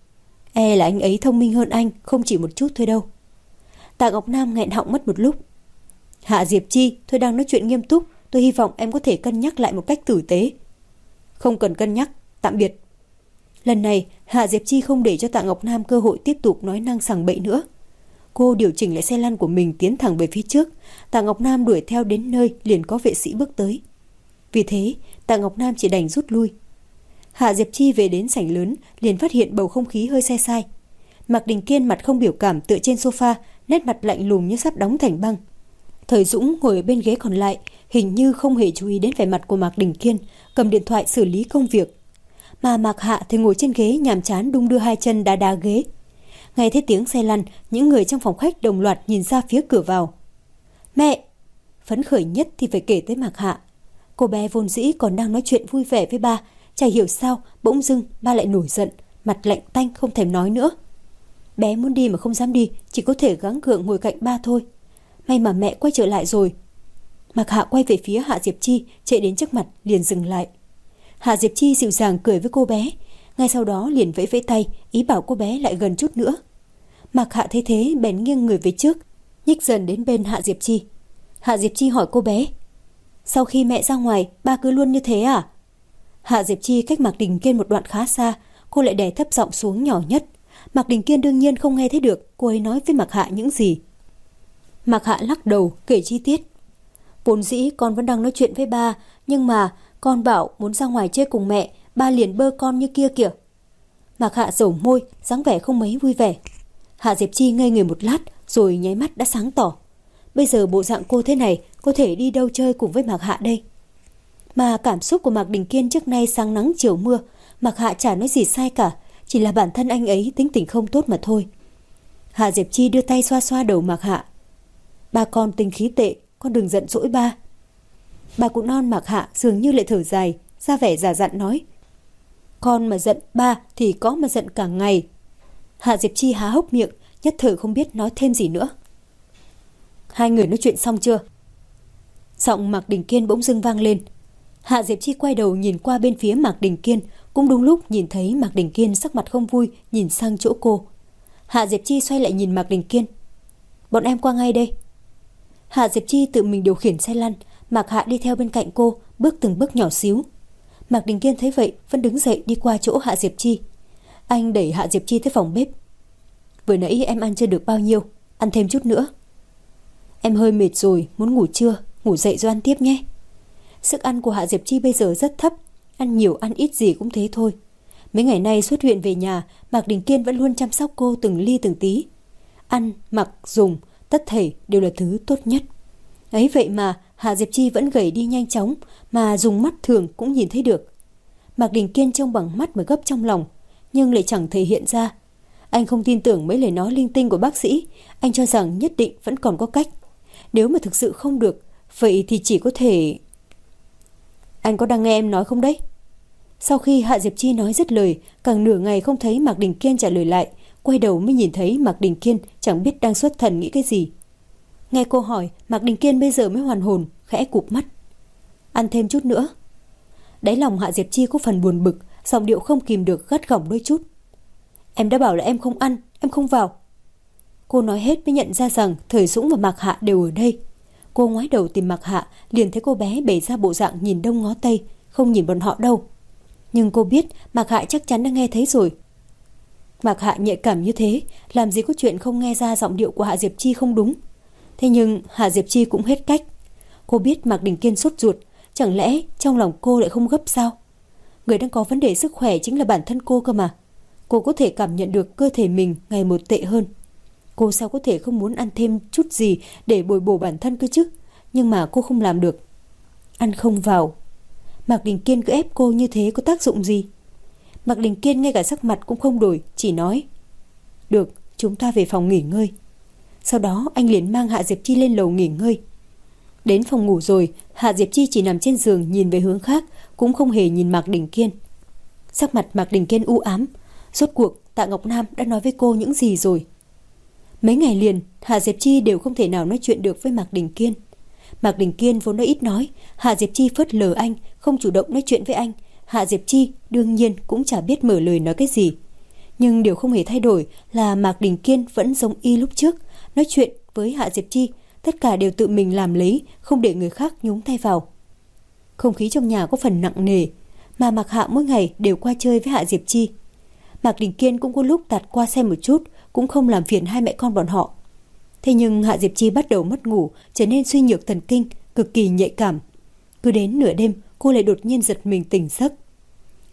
E là anh ấy thông minh hơn anh, không chỉ một chút thôi đâu. Tạ Ngọc Nam nghẹn họng mất một lúc. Hạ Diệp Chi, tôi đang nói chuyện nghiêm túc, tôi hy vọng em có thể cân nhắc lại một cách tử tế. Không cần cân nhắc, tạm biệt. Lần này, Hạ Diệp Chi không để cho Tạ Ngọc Nam cơ hội tiếp tục nói năng sằng bậy nữa. Cô điều chỉnh lại xe lăn của mình tiến thẳng về phía trước. Tạ Ngọc Nam đuổi theo đến nơi liền có vệ sĩ bước tới. Vì thế, Tạ Ngọc Nam chỉ đành rút lui. Hạ Diệp Chi về đến sảnh lớn, liền phát hiện bầu không khí hơi se sai. Mạc Đình Kiên mặt không biểu cảm tựa trên sofa, nét mặt lạnh lùng như sắp đóng thành băng. Thời Dũng ngồi ở bên ghế còn lại, hình như không hề chú ý đến vẻ mặt của Mạc Đình Kiên, cầm điện thoại xử lý công việc. Mà Mạc Hạ thì ngồi trên ghế nhàm chán đung đưa hai chân đá đá ghế. Nghe thấy tiếng xe lăn, những người trong phòng khách đồng loạt nhìn ra phía cửa vào. Mẹ! Phấn khởi nhất thì phải kể tới Mạc Hạ. Cô bé vốn dĩ còn đang nói chuyện vui vẻ với ba, chả hiểu sao bỗng dưng ba lại nổi giận, mặt lạnh tanh không thèm nói nữa. Bé muốn đi mà không dám đi, chỉ có thể gắng gượng ngồi cạnh ba thôi. May mà mẹ quay trở lại rồi. Mạc Hạ quay về phía Hạ Diệp Chi, chạy đến trước mặt liền dừng lại. Hạ Diệp Chi dịu dàng cười với cô bé, ngay sau đó liền vẫy vẫy tay, ý bảo cô bé lại gần chút nữa. Mạc Hạ thấy thế bèn nghiêng người về trước, nhích dần đến bên Hạ Diệp Chi. Hạ Diệp Chi hỏi cô bé, sau khi mẹ ra ngoài, ba cứ luôn như thế à? Hạ Diệp Chi cách Mạc Đình Kiên một đoạn khá xa, cô lại đè thấp giọng xuống nhỏ nhất. Mạc Đình Kiên đương nhiên không nghe thấy được cô ấy nói với Mạc Hạ những gì. Mạc Hạ lắc đầu kể chi tiết. Vốn dĩ con vẫn đang nói chuyện với ba, nhưng mà con bảo muốn ra ngoài chơi cùng mẹ, ba liền bơ con như kia kìa. Mạc Hạ dầu môi, dáng vẻ không mấy vui vẻ. Hạ Diệp Chi ngây người một lát, rồi nháy mắt đã sáng tỏ. Bây giờ bộ dạng cô thế này, có thể đi đâu chơi cùng với Mạc Hạ đây? Mà cảm xúc của Mạc Đình Kiên trước nay sáng nắng chiều mưa, Mạc Hạ chả nói gì sai cả, chỉ là bản thân anh ấy tính tình không tốt mà thôi. Hạ Diệp Chi đưa tay xoa xoa đầu Mạc Hạ. Ba con tính khí tệ, con đừng giận dỗi ba. Bà cụ non Mạc Hạ dường như lại thở dài, ra vẻ giả dặn nói. Con mà giận ba thì có mà giận cả ngày. Hạ Diệp Chi há hốc miệng, nhất thời không biết nói thêm gì nữa. Hai người nói chuyện xong chưa? Giọng Mạc Đình Kiên bỗng dưng vang lên. Hạ Diệp Chi quay đầu nhìn qua bên phía Mạc Đình Kiên, cũng đúng lúc nhìn thấy Mạc Đình Kiên sắc mặt không vui nhìn sang chỗ cô. Hạ Diệp Chi xoay lại nhìn Mạc Đình Kiên. Bọn em qua ngay đây. Hạ Diệp Chi tự mình điều khiển xe lăn, Mạc Hạ đi theo bên cạnh cô, bước từng bước nhỏ xíu. Mạc Đình Kiên thấy vậy vẫn đứng dậy đi qua chỗ Hạ Diệp Chi. Anh đẩy Hạ Diệp Chi tới phòng bếp. Vừa nãy em ăn chưa được bao nhiêu, ăn thêm chút nữa. Em hơi mệt rồi, muốn ngủ trưa, ngủ dậy rồi ăn tiếp nhé. Sức ăn của Hạ Diệp Chi bây giờ rất thấp, ăn nhiều ăn ít gì cũng thế thôi. Mấy ngày nay xuất viện về nhà, Mạc Đình Kiên vẫn luôn chăm sóc cô từng ly từng tí. Ăn, mặc, dùng, tất thảy đều là thứ tốt nhất. Ấy vậy mà Hạ Diệp Chi vẫn gầy đi nhanh chóng, mà dùng mắt thường cũng nhìn thấy được. Mạc Đình Kiên trông bằng mắt mà gấp trong lòng, nhưng lại chẳng thể hiện ra. Anh không tin tưởng mấy lời nói linh tinh của bác sĩ, anh cho rằng nhất định vẫn còn có cách. Nếu mà thực sự không được, vậy thì chỉ có thể... Anh có đang nghe em nói không đấy? Sau khi Hạ Diệp Chi nói dứt lời, càng nửa ngày không thấy Mạc Đình Kiên trả lời lại, quay đầu mới nhìn thấy Mạc Đình Kiên chẳng biết đang xuất thần nghĩ cái gì. Nghe cô hỏi, Mạc Đình Kiên bây giờ mới hoàn hồn, khẽ cụp mắt. Ăn thêm chút nữa. Đáy lòng Hạ Diệp Chi có phần buồn bực, giọng điệu không kìm được gắt gỏng đôi chút. Em đã bảo là em không ăn, em không vào. Cô nói hết mới nhận ra rằng Thời Dũng và Mạc Hạ đều ở đây. Cô ngoái đầu tìm Mạc Hạ, liền thấy cô bé bày ra bộ dạng nhìn đông ngó tây, không nhìn bọn họ đâu. Nhưng cô biết Mạc Hạ chắc chắn đã nghe thấy rồi. Mạc Hạ nhạy cảm như thế, làm gì có chuyện không nghe ra giọng điệu của Hạ Diệp Chi không đúng. Thế nhưng Hạ Diệp Chi cũng hết cách. Cô biết Mạc Đình Kiên sốt ruột, chẳng lẽ trong lòng cô lại không gấp sao? Người đang có vấn đề sức khỏe chính là bản thân cô cơ mà. Cô có thể cảm nhận được cơ thể mình ngày một tệ hơn. Cô sao có thể không muốn ăn thêm chút gì để bồi bổ bản thân cơ chứ? Nhưng mà cô không làm được. Ăn không vào. Mạc Đình Kiên cứ ép cô như thế có tác dụng gì? Mạc Đình Kiên ngay cả sắc mặt cũng không đổi, chỉ nói: Được, chúng ta về phòng nghỉ ngơi. Sau đó anh liền mang Hạ Diệp Chi lên lầu nghỉ ngơi. Đến phòng ngủ rồi, Hạ Diệp Chi chỉ nằm trên giường nhìn về hướng khác, cũng không hề nhìn Mạc Đình Kiên. Sắc mặt Mạc Đình Kiên u ám. Rốt cuộc Tạ Ngọc Nam đã nói với cô những gì rồi? Mấy ngày liền, Hạ Diệp Chi đều không thể nào nói chuyện được với Mạc Đình Kiên. Mạc Đình Kiên vốn đã ít nói, Hạ Diệp Chi phớt lờ anh, không chủ động nói chuyện với anh. Hạ Diệp Chi đương nhiên cũng chả biết mở lời nói cái gì. Nhưng điều không hề thay đổi là Mạc Đình Kiên vẫn giống y lúc trước, nói chuyện với Hạ Diệp Chi, tất cả đều tự mình làm lấy, không để người khác nhúng tay vào. Không khí trong nhà có phần nặng nề, mà Mạc Hạ mỗi ngày đều qua chơi với Hạ Diệp Chi. Mạc Đình Kiên cũng có lúc tạt qua xem một chút, cũng không làm phiền hai mẹ con bọn họ. Thế nhưng Hạ Diệp Chi bắt đầu mất ngủ, trở nên suy nhược thần kinh, cực kỳ nhạy cảm. Cứ đến nửa đêm, cô lại đột nhiên giật mình tỉnh giấc.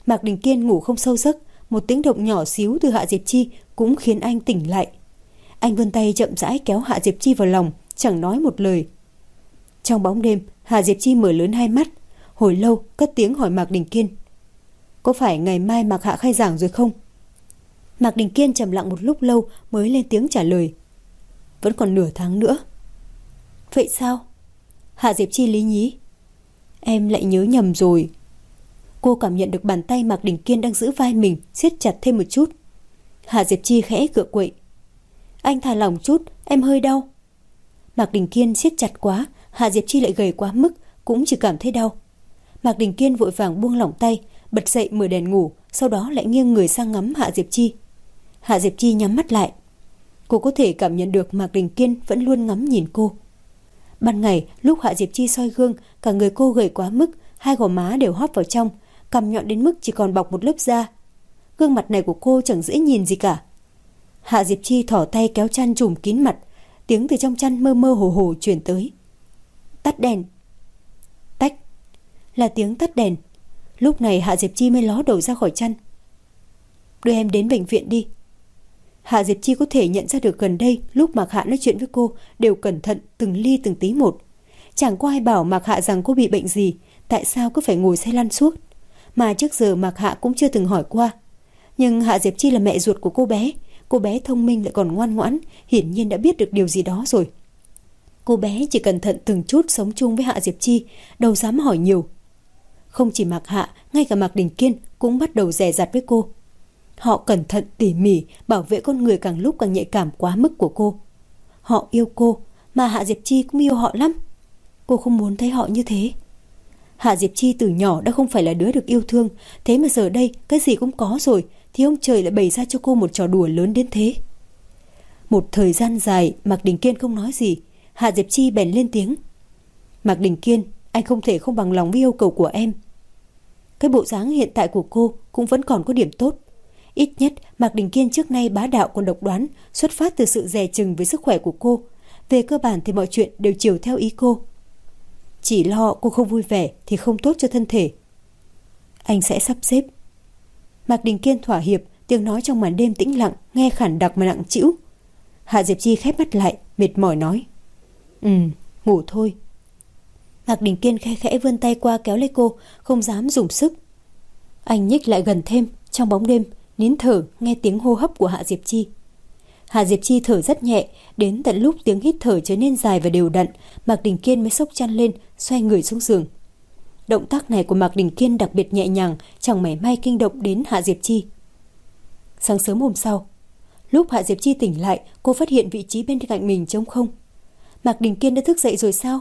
Mạc Đình Kiên ngủ không sâu giấc, một tiếng động nhỏ xíu từ Hạ Diệp Chi cũng khiến anh tỉnh lại. Anh vươn tay chậm rãi kéo Hạ Diệp Chi vào lòng, chẳng nói một lời. Trong bóng đêm, Hạ Diệp Chi mở lớn hai mắt, hồi lâu cất tiếng hỏi Mạc Đình Kiên: "Có phải ngày mai Mạc Hạ khai giảng rồi không?" Mạc Đình Kiên trầm lặng một lúc lâu mới lên tiếng trả lời: "Vẫn còn nửa tháng nữa." "Vậy sao?" Hạ Diệp Chi lý nhí: "Em lại nhớ nhầm rồi." Cô cảm nhận được bàn tay Mạc Đình Kiên đang giữ vai mình siết chặt thêm một chút. Hạ Diệp Chi khẽ cựa quậy: "Anh thả lỏng chút, em hơi đau." Mạc Đình Kiên siết chặt quá, Hạ Diệp Chi lại gầy quá mức, cũng chỉ cảm thấy đau. Mạc Đình Kiên vội vàng buông lỏng tay, bật dậy mở đèn ngủ, sau đó lại nghiêng người sang ngắm Hạ Diệp Chi. Hạ Diệp Chi nhắm mắt lại. Cô có thể cảm nhận được Mạc Đình Kiên vẫn luôn ngắm nhìn cô. Ban ngày, lúc Hạ Diệp Chi soi gương, cả người cô gầy quá mức, hai gò má đều hóp vào trong, cằm nhọn đến mức chỉ còn bọc một lớp da. Gương mặt này của cô chẳng dễ nhìn gì cả. Hạ Diệp Chi thỏ tay kéo chăn trùm kín mặt, tiếng từ trong chăn mơ mơ hồ hồ truyền tới: "Tắt đèn." Tách, là tiếng tắt đèn. Lúc này Hạ Diệp Chi mới ló đầu ra khỏi chăn. "Đưa em đến bệnh viện đi." Hạ Diệp Chi có thể nhận ra được gần đây lúc Mạc Hạ nói chuyện với cô đều cẩn thận từng ly từng tí một. Chẳng có ai bảo Mạc Hạ rằng cô bị bệnh gì, tại sao cứ phải ngồi xe lăn suốt. Mà trước giờ Mạc Hạ cũng chưa từng hỏi qua. Nhưng Hạ Diệp Chi là mẹ ruột của cô bé thông minh lại còn ngoan ngoãn, hiển nhiên đã biết được điều gì đó rồi. Cô bé chỉ cẩn thận từng chút sống chung với Hạ Diệp Chi, đâu dám hỏi nhiều. Không chỉ Mạc Hạ, ngay cả Mạc Đình Kiên cũng bắt đầu dè dặt với cô. Họ cẩn thận tỉ mỉ bảo vệ con người càng lúc càng nhạy cảm quá mức của cô. Họ yêu cô, mà Hạ Diệp Chi cũng yêu họ lắm. Cô không muốn thấy họ như thế. Hạ Diệp Chi từ nhỏ đã không phải là đứa được yêu thương, thế mà giờ đây cái gì cũng có rồi, thì ông trời lại bày ra cho cô một trò đùa lớn đến thế. Một thời gian dài Mạc Đình Kiên không nói gì, Hạ Diệp Chi bèn lên tiếng: "Mạc Đình Kiên, anh không thể không bằng lòng với yêu cầu của em." Cái bộ dáng hiện tại của cô cũng vẫn còn có điểm tốt. Ít nhất Mạc Đình Kiên trước nay bá đạo còn độc đoán, xuất phát từ sự dè chừng với sức khỏe của cô. Về cơ bản thì mọi chuyện đều chiều theo ý cô. Chỉ lo cô không vui vẻ thì không tốt cho thân thể. "Anh sẽ sắp xếp." Mạc Đình Kiên thỏa hiệp, tiếng nói trong màn đêm tĩnh lặng nghe khản đặc mà nặng trĩu. Hạ Diệp Chi khép mắt lại, mệt mỏi nói: "Ngủ thôi." Mạc Đình Kiên khẽ khẽ vươn tay qua kéo lấy cô, không dám dùng sức. Anh nhích lại gần thêm, trong bóng đêm nín thở nghe tiếng hô hấp của Hạ Diệp Chi. Hạ Diệp Chi thở rất nhẹ, đến tận lúc tiếng hít thở trở nên dài và đều đặn, Mạc Đình Kiên mới xốc chăn lên, xoay người xuống giường. Động tác này của Mạc Đình Kiên đặc biệt nhẹ nhàng, chẳng mảy may kinh động đến Hạ Diệp Chi. Sáng sớm hôm sau, lúc Hạ Diệp Chi tỉnh lại, cô phát hiện vị trí bên cạnh mình trống không. Mạc Đình Kiên đã thức dậy rồi sao?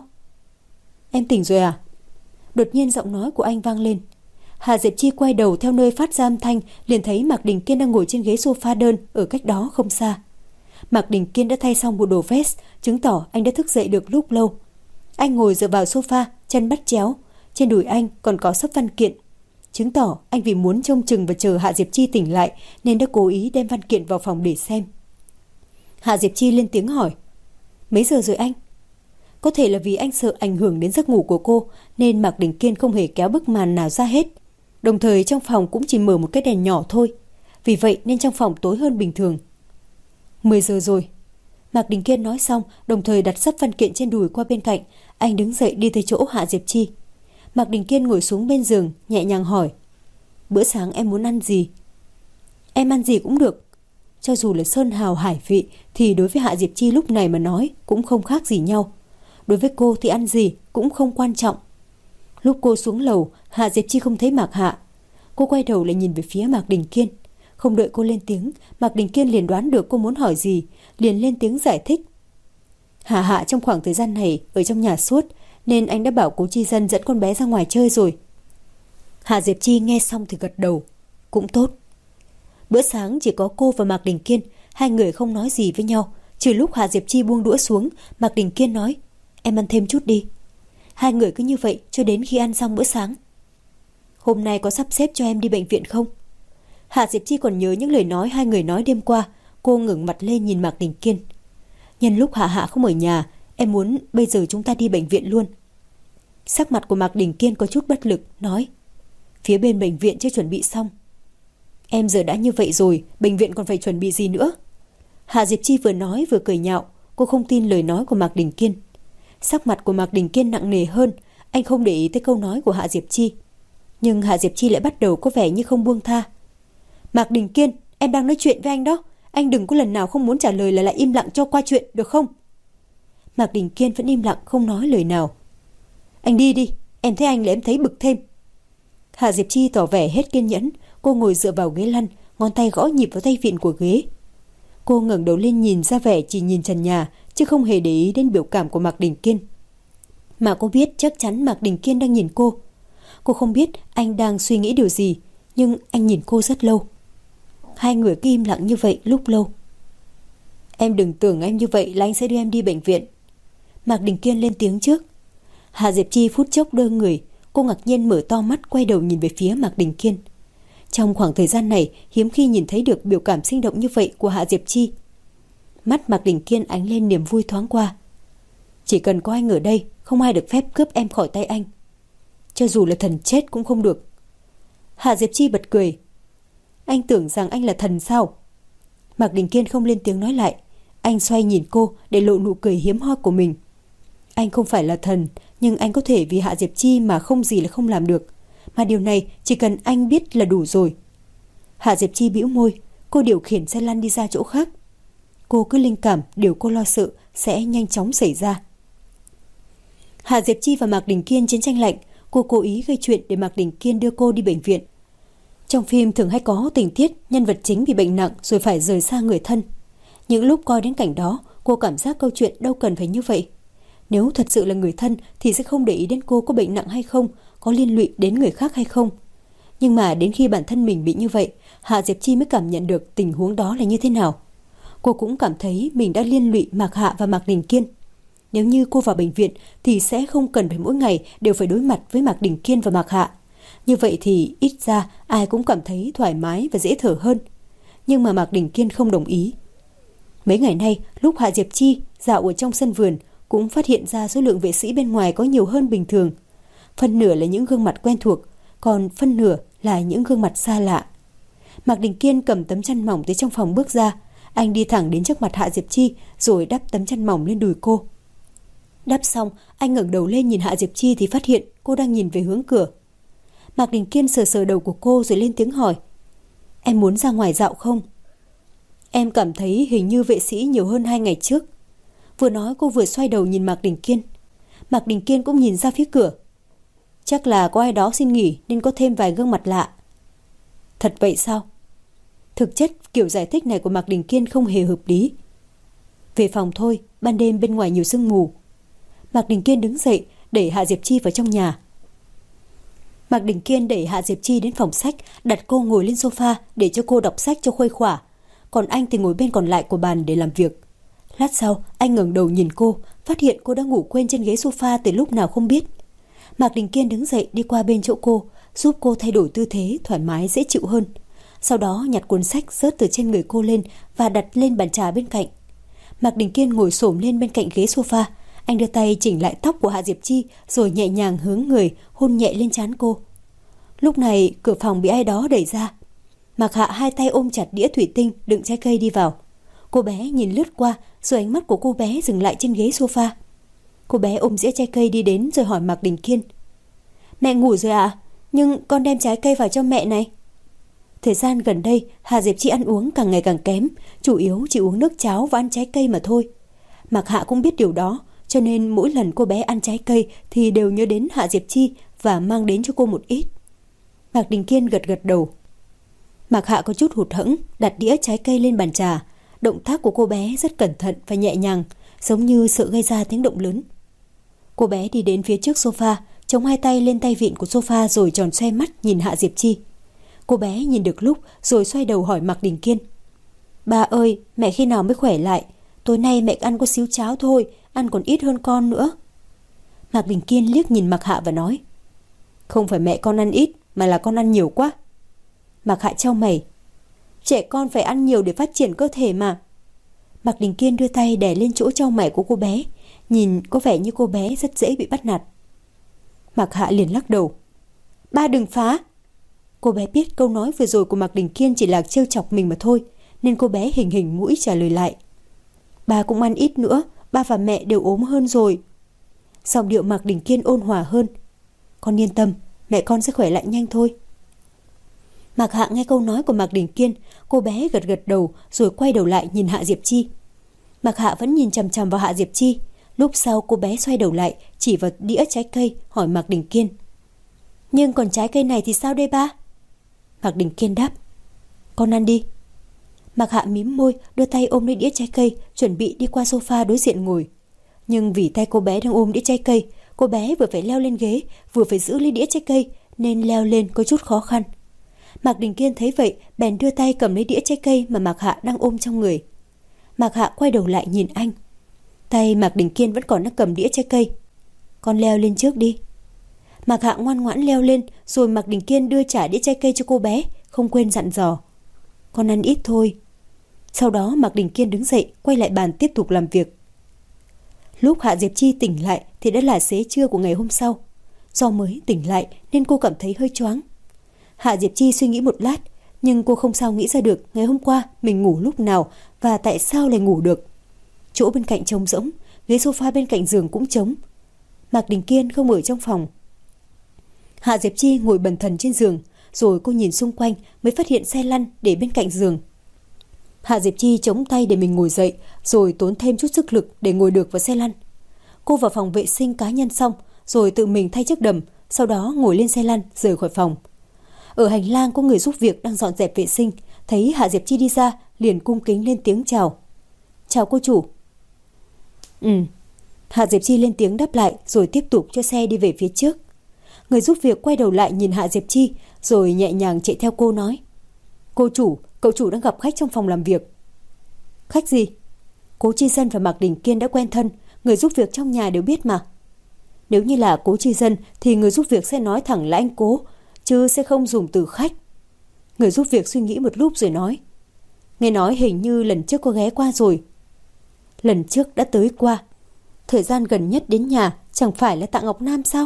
"Em tỉnh rồi à?" Đột nhiên giọng nói của anh vang lên. Hạ Diệp Chi quay đầu theo nơi phát ra âm thanh, liền thấy Mạc Đình Kiên đang ngồi trên ghế sofa đơn ở cách đó không xa. Mạc Đình Kiên đã thay xong bộ đồ vest, chứng tỏ anh đã thức dậy được lúc lâu. Anh ngồi dựa vào sofa, chân bắt chéo, trên đùi anh còn có xấp văn kiện, chứng tỏ anh vì muốn trông chừng và chờ Hạ Diệp Chi tỉnh lại nên đã cố ý đem văn kiện vào phòng để xem. Hạ Diệp Chi lên tiếng hỏi: "Mấy giờ rồi anh?" Có thể là vì anh sợ ảnh hưởng đến giấc ngủ của cô nên Mạc Đình Kiên không hề kéo bức màn nào ra hết. Đồng thời trong phòng cũng chỉ mở một cái đèn nhỏ thôi, vì vậy nên trong phòng tối hơn bình thường. 10 giờ rồi. Mạc Đình Kiên nói xong, đồng thời đặt sấp văn kiện trên đùi qua bên cạnh. Anh đứng dậy đi tới chỗ Hạ Diệp Chi. Mạc Đình Kiên ngồi xuống bên giường, nhẹ nhàng hỏi: "Bữa sáng em muốn ăn gì?" "Em ăn gì cũng được." Cho dù là sơn hào hải vị thì đối với Hạ Diệp Chi lúc này mà nói cũng không khác gì nhau. Đối với cô thì ăn gì cũng không quan trọng. Lúc cô xuống lầu, Hạ Diệp Chi không thấy Mạc Hạ. Cô quay đầu lại nhìn về phía Mạc Đình Kiên. Không đợi cô lên tiếng, Mạc Đình Kiên liền đoán được cô muốn hỏi gì, liền lên tiếng giải thích: Hạ trong khoảng thời gian này ở trong nhà suốt, nên anh đã bảo cố Chi Dân dẫn con bé ra ngoài chơi rồi." Hạ Diệp Chi nghe xong thì gật đầu: "Cũng tốt." Bữa sáng chỉ có cô và Mạc Đình Kiên, hai người không nói gì với nhau. Trừ lúc Hạ Diệp Chi buông đũa xuống, Mạc Đình Kiên nói: "Em ăn thêm chút đi." Hai người cứ như vậy cho đến khi ăn xong bữa sáng. "Hôm nay có sắp xếp cho em đi bệnh viện không?" Hạ Diệp Chi còn nhớ những lời nói hai người nói đêm qua. Cô ngẩng mặt lên nhìn Mạc Đình Kiên: "Nhân lúc Hạ không ở nhà, em muốn bây giờ chúng ta đi bệnh viện luôn." Sắc mặt của Mạc Đình Kiên có chút bất lực, nói: Phía bên bệnh viện chưa chuẩn bị xong. Em giờ đã như vậy rồi, bệnh viện còn phải chuẩn bị gì nữa? Hạ Diệp Chi vừa nói vừa cười nhạo. Cô không tin lời nói của Mạc Đình Kiên. Sắc mặt của Mạc Đình Kiên nặng nề hơn. Anh không để ý tới câu nói của Hạ Diệp Chi. Nhưng Hạ Diệp Chi lại bắt đầu có vẻ như không buông tha. Mạc Đình Kiên, em đang nói chuyện với anh đó. Anh đừng có lần nào không muốn trả lời là lại im lặng cho qua chuyện, được không? Mạc Đình Kiên vẫn im lặng không nói lời nào. Anh đi đi, em thấy anh là em thấy bực thêm. Hạ Diệp Chi tỏ vẻ hết kiên nhẫn. Cô ngồi dựa vào ghế lăn, ngón tay gõ nhịp vào tay vịn của ghế. Cô ngẩng đầu lên nhìn ra vẻ chỉ nhìn trần nhà, chứ không hề để ý đến biểu cảm của Mạc Đình Kiên. Mà cô biết chắc chắn Mạc Đình Kiên đang nhìn cô. Cô không biết anh đang suy nghĩ điều gì, nhưng anh nhìn cô rất lâu. Hai người cứ im lặng như vậy lúc lâu. Em đừng tưởng em như vậy là anh sẽ đưa em đi bệnh viện. Mạc Đình Kiên lên tiếng trước. Hạ Diệp Chi phút chốc đơ người. Cô ngạc nhiên mở to mắt quay đầu nhìn về phía Mạc Đình Kiên. Trong khoảng thời gian này hiếm khi nhìn thấy được biểu cảm sinh động như vậy của Hạ Diệp Chi. Mắt Mạc Đình Kiên ánh lên niềm vui thoáng qua. Chỉ cần có anh ở đây, không ai được phép cướp em khỏi tay anh. Cho dù là thần chết cũng không được. Hạ Diệp Chi bật cười. Anh tưởng rằng anh là thần sao? Mạc Đình Kiên không lên tiếng nói lại. Anh xoay nhìn cô để lộ nụ cười hiếm hoi của mình. Anh không phải là thần, nhưng anh có thể vì Hạ Diệp Chi mà không gì là không làm được. Mà điều này chỉ cần anh biết là đủ rồi. Hạ Diệp Chi bĩu môi. Cô điều khiển xe lăn đi ra chỗ khác. Cô cứ linh cảm điều cô lo sợ sẽ nhanh chóng xảy ra. Hạ Diệp Chi và Mạc Đình Kiên chiến tranh lạnh. Cô cố ý gây chuyện để Mạc Đình Kiên đưa cô đi bệnh viện. Trong phim thường hay có tình tiết nhân vật chính bị bệnh nặng rồi phải rời xa người thân. Những lúc coi đến cảnh đó, cô cảm giác câu chuyện đâu cần phải như vậy. Nếu thật sự là người thân thì sẽ không để ý đến cô có bệnh nặng hay không, có liên lụy đến người khác hay không. Nhưng mà đến khi bản thân mình bị như vậy, Hạ Diệp Chi mới cảm nhận được tình huống đó là như thế nào. Cô cũng cảm thấy mình đã liên lụy Mạc Hạ và Mạc Đình Kiên. Nếu như cô vào bệnh viện thì sẽ không cần phải mỗi ngày đều phải đối mặt với Mạc Đình Kiên và Mạc Hạ. Như vậy thì ít ra ai cũng cảm thấy thoải mái và dễ thở hơn. Nhưng mà Mạc Đình Kiên không đồng ý. Mấy ngày nay, lúc Hạ Diệp Chi dạo ở trong sân vườn, cũng phát hiện ra số lượng vệ sĩ bên ngoài có nhiều hơn bình thường. Phân nửa là những gương mặt quen thuộc, còn phân nửa là những gương mặt xa lạ. Mạc Đình Kiên cầm tấm chăn mỏng tới trong phòng bước ra. Anh đi thẳng đến trước mặt Hạ Diệp Chi rồi đắp tấm chăn mỏng lên đùi cô. Đắp xong, anh ngẩng đầu lên nhìn Hạ Diệp Chi thì phát hiện cô đang nhìn về hướng cửa. Mạc Đình Kiên sờ sờ đầu của cô rồi lên tiếng hỏi. Em muốn ra ngoài dạo không? Em cảm thấy hình như vệ sĩ nhiều hơn 2 ngày trước. Vừa nói cô vừa xoay đầu nhìn Mạc Đình Kiên. Mạc Đình Kiên cũng nhìn ra phía cửa. Chắc là có ai đó xin nghỉ nên có thêm vài gương mặt lạ. Thật vậy sao? Thực chất kiểu giải thích này của Mạc Đình Kiên không hề hợp lý. Về phòng thôi, ban đêm bên ngoài nhiều sương mù. Mạc Đình Kiên đứng dậy đẩy Hạ Diệp Chi vào trong nhà. Mạc Đình Kiên đẩy Hạ Diệp Chi đến phòng sách, đặt cô ngồi lên sofa để cho cô đọc sách cho khuây khỏa. Còn anh thì ngồi bên còn lại của bàn để làm việc. Lát sau, anh ngẩng đầu nhìn cô, phát hiện cô đã ngủ quên trên ghế sofa từ lúc nào không biết. Mạc Đình Kiên đứng dậy đi qua bên chỗ cô, giúp cô thay đổi tư thế thoải mái dễ chịu hơn. Sau đó nhặt cuốn sách rớt từ trên người cô lên và đặt lên bàn trà bên cạnh. Mạc Đình Kiên ngồi xổm lên bên cạnh ghế sofa. Anh đưa tay chỉnh lại tóc của Hạ Diệp Chi rồi nhẹ nhàng hướng người hôn nhẹ lên trán cô. Lúc này cửa phòng bị ai đó đẩy ra. Mạc Hạ hai tay ôm chặt đĩa thủy tinh đựng trái cây đi vào. Cô bé nhìn lướt qua rồi ánh mắt của cô bé dừng lại trên ghế sofa. Cô bé ôm dĩa trái cây đi đến rồi hỏi Mạc Đình Kiên. Mẹ ngủ rồi ạ? Nhưng con đem trái cây vào cho mẹ này. Thời gian gần đây Hạ Diệp Chi ăn uống càng ngày càng kém, chủ yếu chỉ uống nước cháo và ăn trái cây mà thôi. Mạc Hạ cũng biết điều đó, cho nên mỗi lần cô bé ăn trái cây thì đều nhớ đến Hạ Diệp Chi và mang đến cho cô một ít. Mạc Đình Kiên gật gật đầu. Mạc Hạ có chút hụt hẫng đặt đĩa trái cây lên bàn trà. Động tác của cô bé rất cẩn thận và nhẹ nhàng, giống như sợ gây ra tiếng động lớn. Cô bé đi đến phía trước sofa, chống hai tay lên tay vịn của sofa rồi tròn xoe mắt nhìn Hạ Diệp Chi. Cô bé nhìn được lúc rồi xoay đầu hỏi Mạc Đình Kiên. Ba ơi, mẹ khi nào mới khỏe lại? Tối nay mẹ ăn có xíu cháo thôi, ăn còn ít hơn con nữa. Mạc Đình Kiên liếc nhìn Mạc Hạ và nói. Không phải mẹ con ăn ít, mà là con ăn nhiều quá. Mạc Hạ chau mày. Trẻ con phải ăn nhiều để phát triển cơ thể mà. Mạc Đình Kiên đưa tay đè lên chỗ chau mày của cô bé, nhìn có vẻ như cô bé rất dễ bị bắt nạt. Mạc Hạ liền lắc đầu. Ba đừng phá. Cô bé biết câu nói vừa rồi của Mạc Đình Kiên chỉ là trêu chọc mình mà thôi, nên cô bé hình hình mũi trả lời lại. Ba cũng ăn ít nữa, ba và mẹ đều ốm hơn rồi. Giọng điệu Mạc Đình Kiên ôn hòa hơn. Con yên tâm, mẹ con sẽ khỏe lại nhanh thôi. Mạc Hạ nghe câu nói của Mạc Đình Kiên, cô bé gật gật đầu rồi quay đầu lại nhìn Hạ Diệp Chi. Mạc Hạ vẫn nhìn chằm chằm vào Hạ Diệp Chi. Lúc sau cô bé xoay đầu lại, chỉ vào đĩa trái cây, hỏi Mạc Đình Kiên. Nhưng còn trái cây này thì sao đây ba? Mạc Đình Kiên đáp. Con ăn đi. Mạc Hạ mím môi, đưa tay ôm lấy đĩa trái cây, chuẩn bị đi qua sofa đối diện ngồi. Nhưng vì tay cô bé đang ôm đĩa trái cây, cô bé vừa phải leo lên ghế, vừa phải giữ lấy đĩa trái cây, nên leo lên có chút khó khăn. Mạc Đình Kiên thấy vậy, bèn đưa tay cầm lấy đĩa trái cây mà Mạc Hạ đang ôm trong người. Mạc Hạ quay đầu lại nhìn anh. Tay Mạc Đình Kiên vẫn còn đang cầm đĩa trái cây. Con leo lên trước đi. Mạc Hạ ngoan ngoãn leo lên, rồi Mạc Đình Kiên đưa trả đĩa trái cây cho cô bé, không quên dặn dò. Con ăn ít thôi. Sau đó Mạc Đình Kiên đứng dậy, quay lại bàn tiếp tục làm việc. Lúc Hạ Diệp Chi tỉnh lại thì đã là xế trưa của ngày hôm sau. Do mới tỉnh lại nên cô cảm thấy hơi choáng. Hạ Diệp Chi suy nghĩ một lát, nhưng cô không sao nghĩ ra được ngày hôm qua mình ngủ lúc nào và tại sao lại ngủ được. Chỗ bên cạnh trống rỗng, ghế sofa bên cạnh giường cũng trống. Mạc Đình Kiên không ở trong phòng. Hạ Diệp Chi ngồi bần thần trên giường, rồi cô nhìn xung quanh mới phát hiện xe lăn để bên cạnh giường. Hạ Diệp Chi chống tay để mình ngồi dậy, rồi tốn thêm chút sức lực để ngồi được vào xe lăn. Cô vào phòng vệ sinh cá nhân xong, rồi tự mình thay chiếc đầm, sau đó ngồi lên xe lăn rời khỏi phòng. Ở hành lang có người giúp việc đang dọn dẹp vệ sinh, thấy Hạ Diệp Chi đi ra, liền cung kính lên tiếng chào. Chào cô chủ. Hạ Diệp Chi lên tiếng đáp lại, rồi tiếp tục cho xe đi về phía trước. Người giúp việc quay đầu lại nhìn Hạ Diệp Chi, rồi nhẹ nhàng chạy theo cô nói. Cô chủ, cậu chủ đang gặp khách trong phòng làm việc. Khách gì? Cố Chi Dân và Mạc Đình Kiên đã quen thân, người giúp việc trong nhà đều biết mà. Nếu như là Cố Chi Dân thì người giúp việc sẽ nói thẳng là anh Cố, chứ sẽ không dùng từ khách. Người giúp việc suy nghĩ một lúc rồi nói. Nghe nói hình như lần trước có ghé qua rồi. Lần trước đã tới qua. Thời gian gần nhất đến nhà chẳng phải là Tạ Ngọc Nam sao?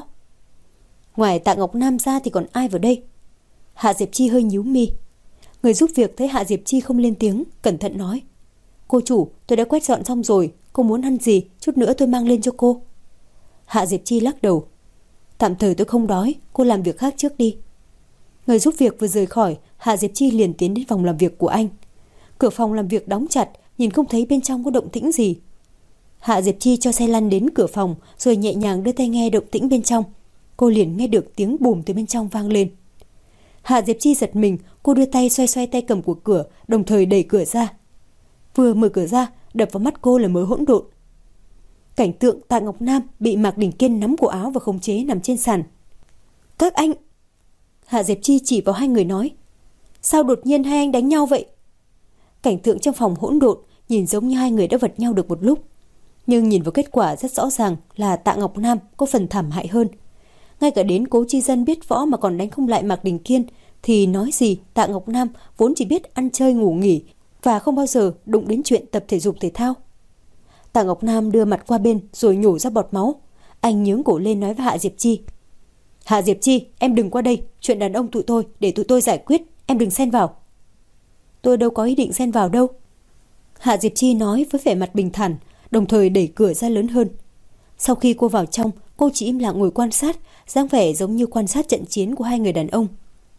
Ngoài Tạ Ngọc Nam ra thì còn ai vào đây? Hạ Diệp Chi hơi nhíu mi. Người giúp việc thấy Hạ Diệp Chi không lên tiếng, cẩn thận nói. Cô chủ, tôi đã quét dọn xong rồi, cô muốn ăn gì, chút nữa tôi mang lên cho cô. Hạ Diệp Chi lắc đầu. Tạm thời tôi không đói, cô làm việc khác trước đi. Người giúp việc vừa rời khỏi, Hạ Diệp Chi liền tiến đến phòng làm việc của anh. Cửa phòng làm việc đóng chặt, nhìn không thấy bên trong có động tĩnh gì. Hạ Diệp Chi cho xe lăn đến cửa phòng, rồi nhẹ nhàng đưa tay nghe động tĩnh bên trong. Cô liền nghe được tiếng bùm từ bên trong vang lên. Hạ Diệp Chi giật mình, cô đưa tay xoay xoay tay cầm của cửa, đồng thời đẩy cửa ra. Vừa mở cửa ra, đập vào mắt cô là mớ hỗn độn. Cảnh tượng Tạ Ngọc Nam bị Mạc Đình Kiên nắm cổ áo và khống chế nằm trên sàn. Các anh... Hạ Diệp Chi chỉ vào hai người nói. Sao đột nhiên hai anh đánh nhau vậy? Cảnh tượng trong phòng hỗn độn, nhìn giống như hai người đã vật nhau được một lúc. Nhưng nhìn vào kết quả rất rõ ràng là Tạ Ngọc Nam có phần thảm hại hơn. Ngay cả đến Cố Chi Dân biết võ mà còn đánh không lại Mạc Đình Kiên, thì nói gì Tạ Ngọc Nam vốn chỉ biết ăn chơi ngủ nghỉ và không bao giờ đụng đến chuyện tập thể dục thể thao. Tạ Ngọc Nam đưa mặt qua bên rồi nhổ ra bọt máu. Anh nhướng cổ lên nói với Hạ Diệp Chi. Hạ Diệp Chi, em đừng qua đây, chuyện đàn ông tụi tôi để tụi tôi giải quyết, em đừng xen vào. Tôi đâu có ý định xen vào đâu. Hạ Diệp Chi nói với vẻ mặt bình thản, đồng thời đẩy cửa ra lớn hơn. Sau khi cô vào trong, cô chỉ im lặng ngồi quan sát, dáng vẻ giống như quan sát trận chiến của hai người đàn ông.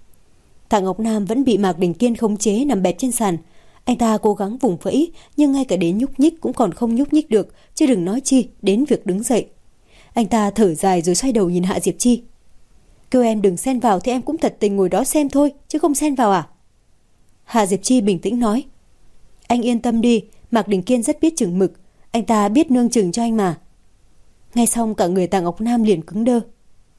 Tạ Ngọc Nam vẫn bị Mạc Đình Kiên khống chế nằm bẹp trên sàn. Anh ta cố gắng vùng vẫy, nhưng ngay cả đến nhúc nhích cũng còn không nhúc nhích được, chứ đừng nói chi đến việc đứng dậy. Anh ta thở dài rồi xoay đầu nhìn Hạ Diệp Chi. Kêu em đừng xen vào thì em cũng thật tình ngồi đó xem thôi, chứ không xen vào à? Hạ Diệp Chi bình tĩnh nói. Anh yên tâm đi, Mạc Đình Kiên rất biết chừng mực, anh ta biết nương chừng cho anh mà. Nghe xong cả người Tạ Ngọc Nam liền cứng đơ.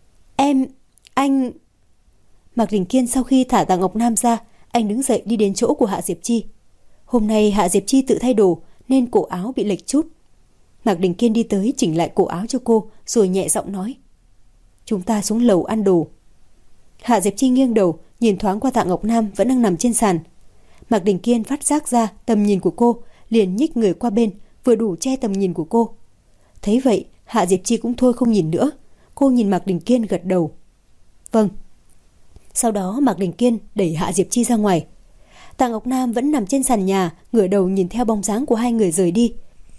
Anh... Mạc Đình Kiên sau khi thả Tạ Ngọc Nam ra, anh đứng dậy đi đến chỗ của Hạ Diệp Chi. Hôm nay Hạ Diệp Chi tự thay đồ nên cổ áo bị lệch chút. Mạc Đình Kiên đi tới chỉnh lại cổ áo cho cô, rồi nhẹ giọng nói. Chúng ta xuống lầu ăn đồ. Hạ Diệp Chi nghiêng đầu, nhìn thoáng qua Tạ Ngọc Nam vẫn đang nằm trên sàn. Mạc Đình Kiên phát giác ra tầm nhìn của cô, liền nhích người qua bên, vừa đủ che tầm nhìn của cô. Thấy vậy, Hạ Diệp Chi cũng thôi không nhìn nữa. Cô nhìn Mạc Đình Kiên gật đầu. Vâng. Sau đó Mạc Đình Kiên đẩy Hạ Diệp Chi ra ngoài. Tạ Ngọc Nam vẫn nằm trên sàn nhà, ngửa đầu nhìn theo bóng dáng của hai người rời đi.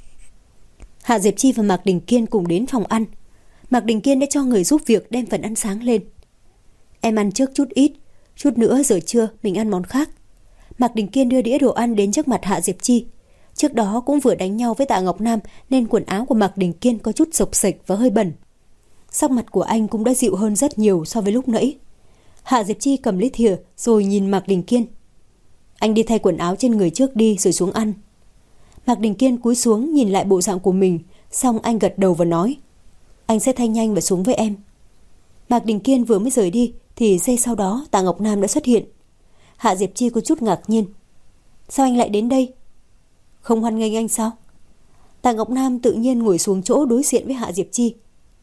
Hạ Diệp Chi và Mạc Đình Kiên cùng đến phòng ăn. Mạc Đình Kiên đã cho người giúp việc đem phần ăn sáng lên. Em ăn trước chút ít, chút nữa giờ trưa mình ăn món khác. Mạc Đình Kiên đưa đĩa đồ ăn đến trước mặt Hạ Diệp Chi. Trước đó cũng vừa đánh nhau với Tạ Ngọc Nam nên quần áo của Mạc Đình Kiên có chút xộc xệch và hơi bẩn. Sắc mặt của anh cũng đã dịu hơn rất nhiều so với lúc nãy. Hạ Diệp Chi cầm lấy thìa rồi nhìn Mạc Đình Kiên. Anh đi thay quần áo trên người trước đi rồi xuống ăn. Mạc Đình Kiên cúi xuống nhìn lại bộ dạng của mình, xong anh gật đầu và nói, anh sẽ thay nhanh và xuống với em. Mạc Đình Kiên vừa mới rời đi thì giây sau đó Tạ Ngọc Nam đã xuất hiện. Hạ Diệp Chi có chút ngạc nhiên. Sao anh lại đến đây? Không hoan nghênh anh sao? Tạ Ngọc Nam tự nhiên ngồi xuống chỗ đối diện với Hạ Diệp Chi.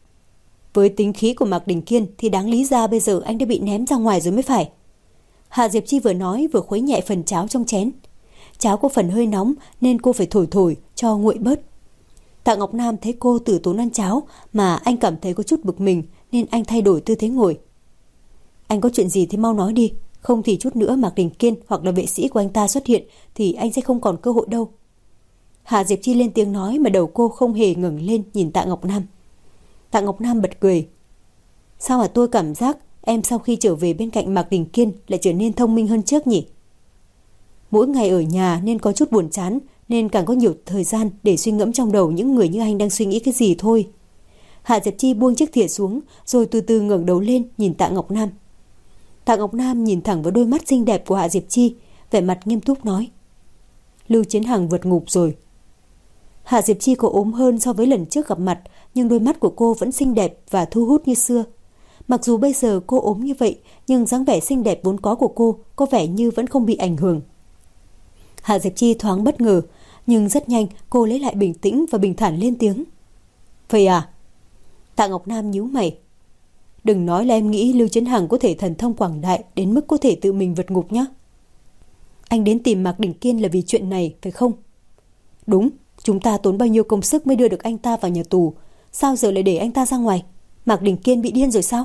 Với tính khí của Mạc Đình Kiên thì đáng lý ra bây giờ anh đã bị ném ra ngoài rồi mới phải. Hạ Diệp Chi vừa nói vừa khuấy nhẹ phần cháo trong chén. Cháo có phần hơi nóng nên cô phải thổi cho nguội bớt. Tạ Ngọc Nam thấy cô từ tốn ăn cháo mà anh cảm thấy có chút bực mình nên anh thay đổi tư thế ngồi. Anh có chuyện gì thì mau nói đi, không thì chút nữa Mạc Đình Kiên hoặc là vệ sĩ của anh ta xuất hiện thì anh sẽ không còn cơ hội đâu. Hạ Diệp Chi lên tiếng nói mà đầu cô không hề ngẩng lên nhìn Tạ Ngọc Nam. Tạ Ngọc Nam bật cười. Sao mà tôi cảm giác em sau khi trở về bên cạnh Mạc Đình Kiên lại trở nên thông minh hơn trước nhỉ? Mỗi ngày ở nhà nên có chút buồn chán, nên càng có nhiều thời gian để suy ngẫm trong đầu những người như anh đang suy nghĩ cái gì thôi. Hạ Diệp Chi buông chiếc thìa xuống rồi từ từ ngẩng đầu lên nhìn Tạ Ngọc Nam. Tạ Ngọc Nam nhìn thẳng vào đôi mắt xinh đẹp của Hạ Diệp Chi, vẻ mặt nghiêm túc nói. Lưu Chiến Hằng vượt ngục rồi. Hạ Diệp Chi có ốm hơn so với lần trước gặp mặt, nhưng đôi mắt của cô vẫn xinh đẹp và thu hút như xưa. Mặc dù bây giờ cô ốm như vậy, nhưng dáng vẻ xinh đẹp vốn có của cô có vẻ như vẫn không bị ảnh hưởng. Hạ Diệp Chi thoáng bất ngờ, nhưng rất nhanh cô lấy lại bình tĩnh và bình thản lên tiếng. Vậy à? Tạ Ngọc Nam nhíu mày. Đừng nói là em nghĩ Lưu Chiến Hằng có thể thần thông quảng đại đến mức có thể tự mình vượt ngục nhé. Anh đến tìm Mạc Đình Kiên là vì chuyện này, phải không? Đúng, chúng ta tốn bao nhiêu công sức mới đưa được anh ta vào nhà tù. Sao giờ lại để anh ta ra ngoài? Mạc Đình Kiên bị điên rồi sao?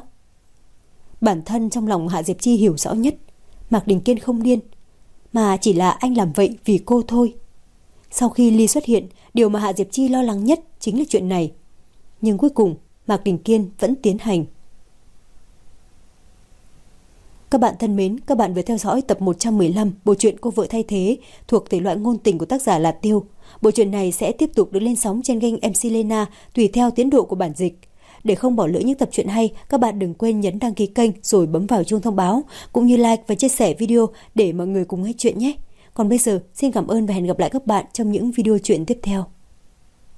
Bản thân trong lòng Hạ Diệp Chi hiểu rõ nhất. Mạc Đình Kiên không điên, mà chỉ là anh làm vậy vì cô thôi. Sau khi Ly xuất hiện, điều mà Hạ Diệp Chi lo lắng nhất chính là chuyện này. Nhưng cuối cùng, Mạc Đình Kiên vẫn tiến hành. Các bạn thân mến, các bạn vừa theo dõi tập 115 bộ truyện Cô vợ thay thế thuộc thể loại ngôn tình của tác giả là Tiêu. Bộ truyện này sẽ tiếp tục được lên sóng trên kênh MC Lena tùy theo tiến độ của bản dịch. Để không bỏ lỡ những tập truyện hay, các bạn đừng quên nhấn đăng ký kênh rồi bấm vào chuông thông báo, cũng như like và chia sẻ video để mọi người cùng nghe chuyện nhé. Còn bây giờ, xin cảm ơn và hẹn gặp lại các bạn trong những video truyện tiếp theo.